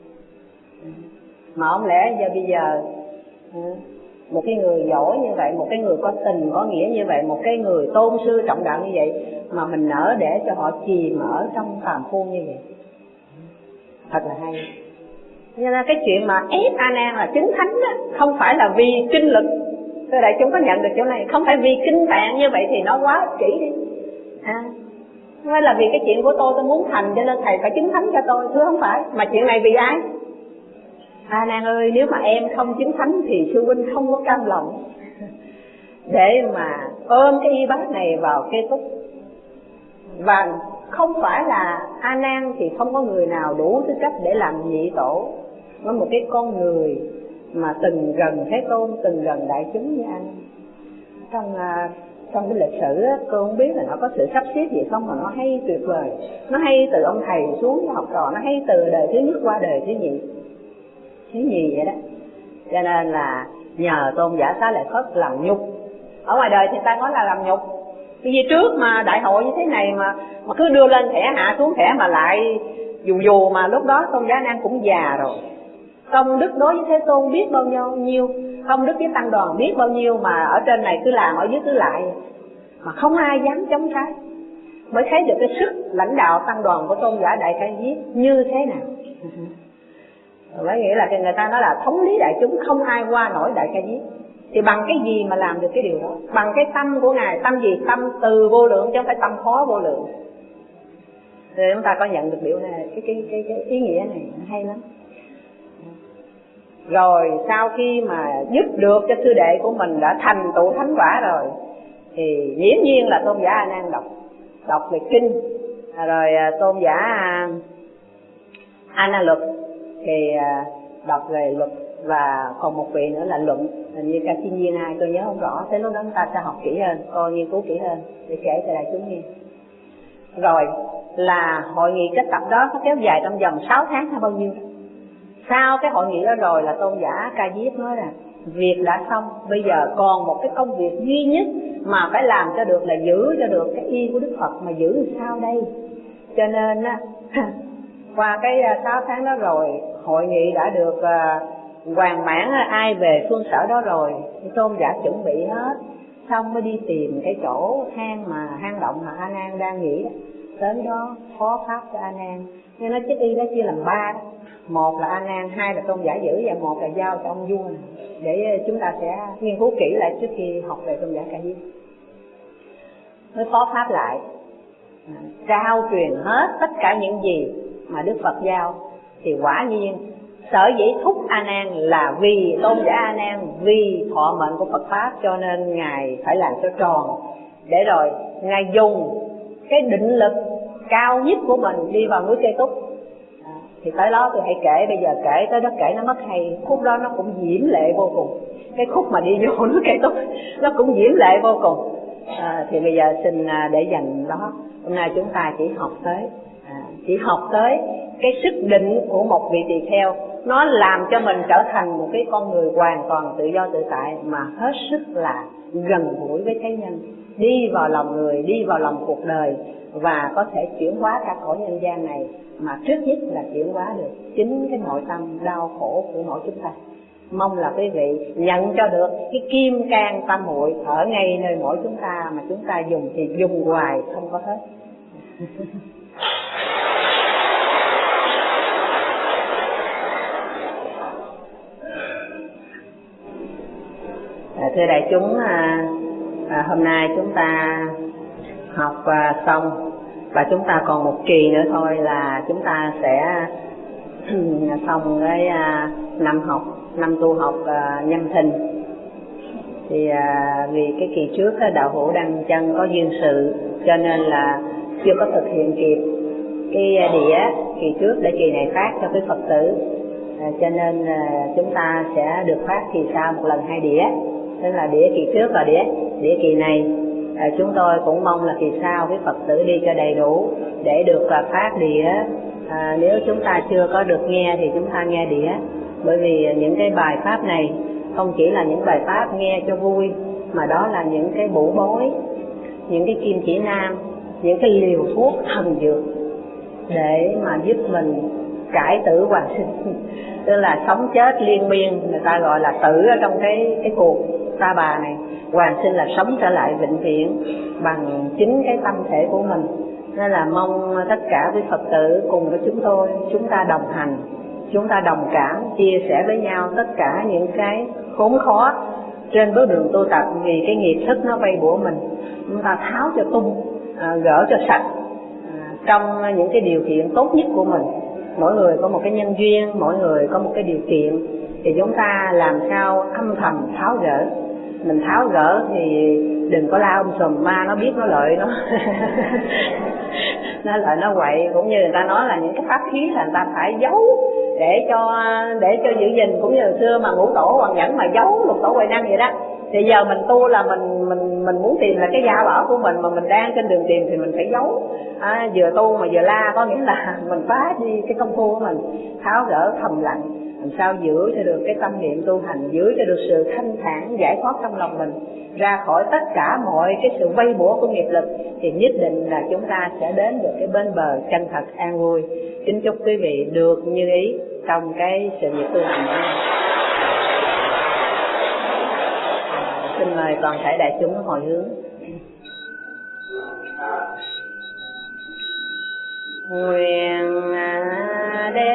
Mà không lẽ giờ bây giờ một cái người giỏi như vậy, một cái người có tình có nghĩa như vậy, một cái người tôn sư trọng đạo như vậy, mà mình nỡ để cho họ chìm ở trong phàm phu như vậy? Thật là hay. Nên là cái chuyện mà ép A Nan là chứng thánh đó, không phải là vì kinh lực. Thưa đại chúng có nhận được chỗ này, không phải vì kinh tạng như vậy thì nó quá ích kỷ đi. À, không phải là vì cái chuyện của tôi tôi muốn thành cho nên thầy phải chứng thánh cho tôi, thưa không phải. Mà chuyện này vì ai? A Nan ơi, nếu mà em không chứng thánh thì sư huynh không có cam lòng để mà ôm cái y bát này vào kê túc. Và không phải là A Nan thì không có người nào đủ tư cách để làm nhị tổ. Nó một cái con người mà từng gần Thế Tôn, từng gần đại chúng như anh. Trong trong cái lịch sử á, cô không biết là nó có sự sắp xếp gì không, mà nó hay tuyệt vời. Nó hay từ ông thầy xuống cho học trò, nó hay từ đời thứ nhất qua đời thứ nhị, thứ nhì vậy đó. Cho nên là nhờ tôn giả Xá Lợi Phất làm nhục. Ở ngoài đời thì ta nói là làm nhục. Vì trước mà đại hội như thế này mà mà cứ đưa lên thẻ hạ xuống thẻ mà lại dù dù mà lúc đó tôn giả Nan cũng già rồi. Công đức đối với Thế Tôn biết bao nhiêu, công đức với tăng đoàn biết bao nhiêu, mà ở trên này cứ làm, ở dưới cứ lại, mà không ai dám chống trái. Mới thấy được cái sức lãnh đạo tăng đoàn của tôn giả Đại Ca Diếp như thế nào. Với nghĩa là người ta nói là thống lý đại chúng, không ai qua nổi Đại Ca Diếp. Thì bằng cái gì mà làm được cái điều đó? Bằng cái tâm của ngài. Tâm gì? Tâm từ vô lượng chứ không phải tâm khó vô lượng. Thì chúng ta có nhận được điều này, cái, cái, cái, cái ý nghĩa này hay lắm. Rồi sau khi mà giúp được cho sư đệ của mình đã thành tựu thánh quả rồi, thì dĩ nhiên là tôn giả A Nan đọc đọc về kinh. Rồi tôn giả A Nan Luật thì đọc về luật, và còn một vị nữa là luận, hình như Ca Thiên Nhiên ai tôi nhớ không rõ. Thế lúc đó chúng ta sẽ học kỹ hơn, coi nghiên cứu kỹ hơn để kể cho đại chúng nghe. Rồi là hội nghị kết tập đó có kéo dài trong vòng sáu tháng hay bao nhiêu. Sau cái hội nghị đó rồi là tôn giả Ca Diếp nói là việc đã xong, bây giờ còn một cái công việc duy nhất mà phải làm cho được là giữ cho được cái y của Đức Phật. Mà giữ làm sao đây? Cho nên á qua cái sáu tháng đó rồi, hội nghị đã được uh, hoàn mãn, ai về phương sở đó rồi, tôn giả chuẩn bị hết, xong mới đi tìm cái chỗ hang mà hang động mà A Nan đang nghỉ, tới đó phó pháp cho A Nan. Nên nó chiếc y đó chia làm ba, một là A Nan, hai là tôn giả giữ, và một là giao cho ông vua này. Để chúng ta sẽ nghiên cứu kỹ lại trước khi học về tôn giả Ca Diếp. Mới phó pháp lại, trao truyền hết tất cả những gì mà Đức Phật giao. Thì quả nhiên sở dĩ thúc A Nan là vì tôn giả A Nan, vì thọ mệnh của Phật pháp, cho nên ngài phải làm cho tròn, để rồi ngài dùng cái định lực cao nhất của mình đi vào núi Kê Túc. thì tới đó tôi hãy kể. Bây giờ kể tới đó kể nó mất hay, khúc đó nó cũng diễm lệ vô cùng. Cái khúc mà đi vô nó kể tốt nó cũng diễm lệ vô cùng. À, thì bây giờ xin để dành đó. Hôm nay chúng ta chỉ học tới à, chỉ học tới cái sức định của một vị tỳ kheo, nó làm cho mình trở thành một cái con người hoàn toàn tự do tự tại, mà hết sức là gần gũi với thế nhân, đi vào lòng người, đi vào lòng cuộc đời, và có thể chuyển hóa cả cõi nhân gian này. Mà trước nhất là chuyển hóa được chính cái nội tâm đau khổ của mỗi chúng ta. Mong là quý vị nhận cho được cái kim cang tam muội ở ngay nơi mỗi chúng ta, mà chúng ta dùng thì dùng hoài không có hết. À, thưa đại chúng, à, à, hôm nay chúng ta học à, xong, và chúng ta còn một kỳ nữa thôi là chúng ta sẽ xong cái à, năm học, năm tu học à, nhâm thìn. Thì à, vì cái kỳ trước á, đạo hữu đăng chân có duyên sự, cho nên là chưa có thực hiện kịp cái đĩa kỳ trước để kỳ này phát cho cái Phật tử. À, cho nên à, chúng ta sẽ được phát kỳ sau một lần hai đĩa, tức là đĩa kỳ trước và đĩa đĩa kỳ này. À, chúng tôi cũng mong là kỳ sau với Phật tử đi cho đầy đủ để được à, phát đĩa. À, nếu chúng ta chưa có được nghe thì chúng ta nghe đĩa, bởi vì những cái bài pháp này không chỉ là những bài pháp nghe cho vui, mà đó là những cái bổ bối, những cái kim chỉ nam, những cái liều thuốc thần dược để mà giúp mình cải tử hoàn sinh. Tức là sống chết liên miên, người ta gọi là tử ở trong cái cái cuộc ta bà này. Hoàn sinh là sống trở lại vĩnh viễn bằng chính cái tâm thể của mình. Nên là mong tất cả quý Phật tử cùng với chúng tôi, chúng ta đồng hành, chúng ta đồng cảm, chia sẻ với nhau tất cả những cái khốn khó trên bước đường tu tập. Vì cái nghiệp thức nó vây bủa mình, chúng ta tháo cho tung, à, gỡ cho sạch, à, trong những cái điều kiện tốt nhất của mình. Mỗi người có một cái nhân duyên, mỗi người có một cái điều kiện, thì chúng ta làm sao âm thầm tháo gỡ. Mình tháo gỡ thì đừng có la ông sùm ma, nó biết nó lợi nó nó lợi nó quậy. Cũng như người ta nói là những cái pháp khí là người ta phải giấu để cho để cho giữ gìn, cũng như hồi xưa mà ngũ tổ Hoàng Nhẫn mà giấu lục tổ Huệ Năng vậy đó. Thì giờ mình tu là mình mình mình muốn tìm là cái gia bảo của mình, mà mình đang trên đường tìm thì mình phải giấu. À, vừa tu mà vừa la, có nghĩa là mình phá đi cái công phu của mình, tháo gỡ thầm lặng, làm sao giữ cho được cái tâm niệm tu hành, giữ cho được sự thanh thản giải thoát trong lòng mình, ra khỏi tất cả mọi cái sự vây bủa của nghiệp lực, thì nhất định là chúng ta sẽ đến được cái bên bờ chân thật an vui. Kính chúc quý vị được như ý trong cái sự nghiệp tu hành này. Xin mời toàn thể đại chúng hồi hướng. Nguyện đem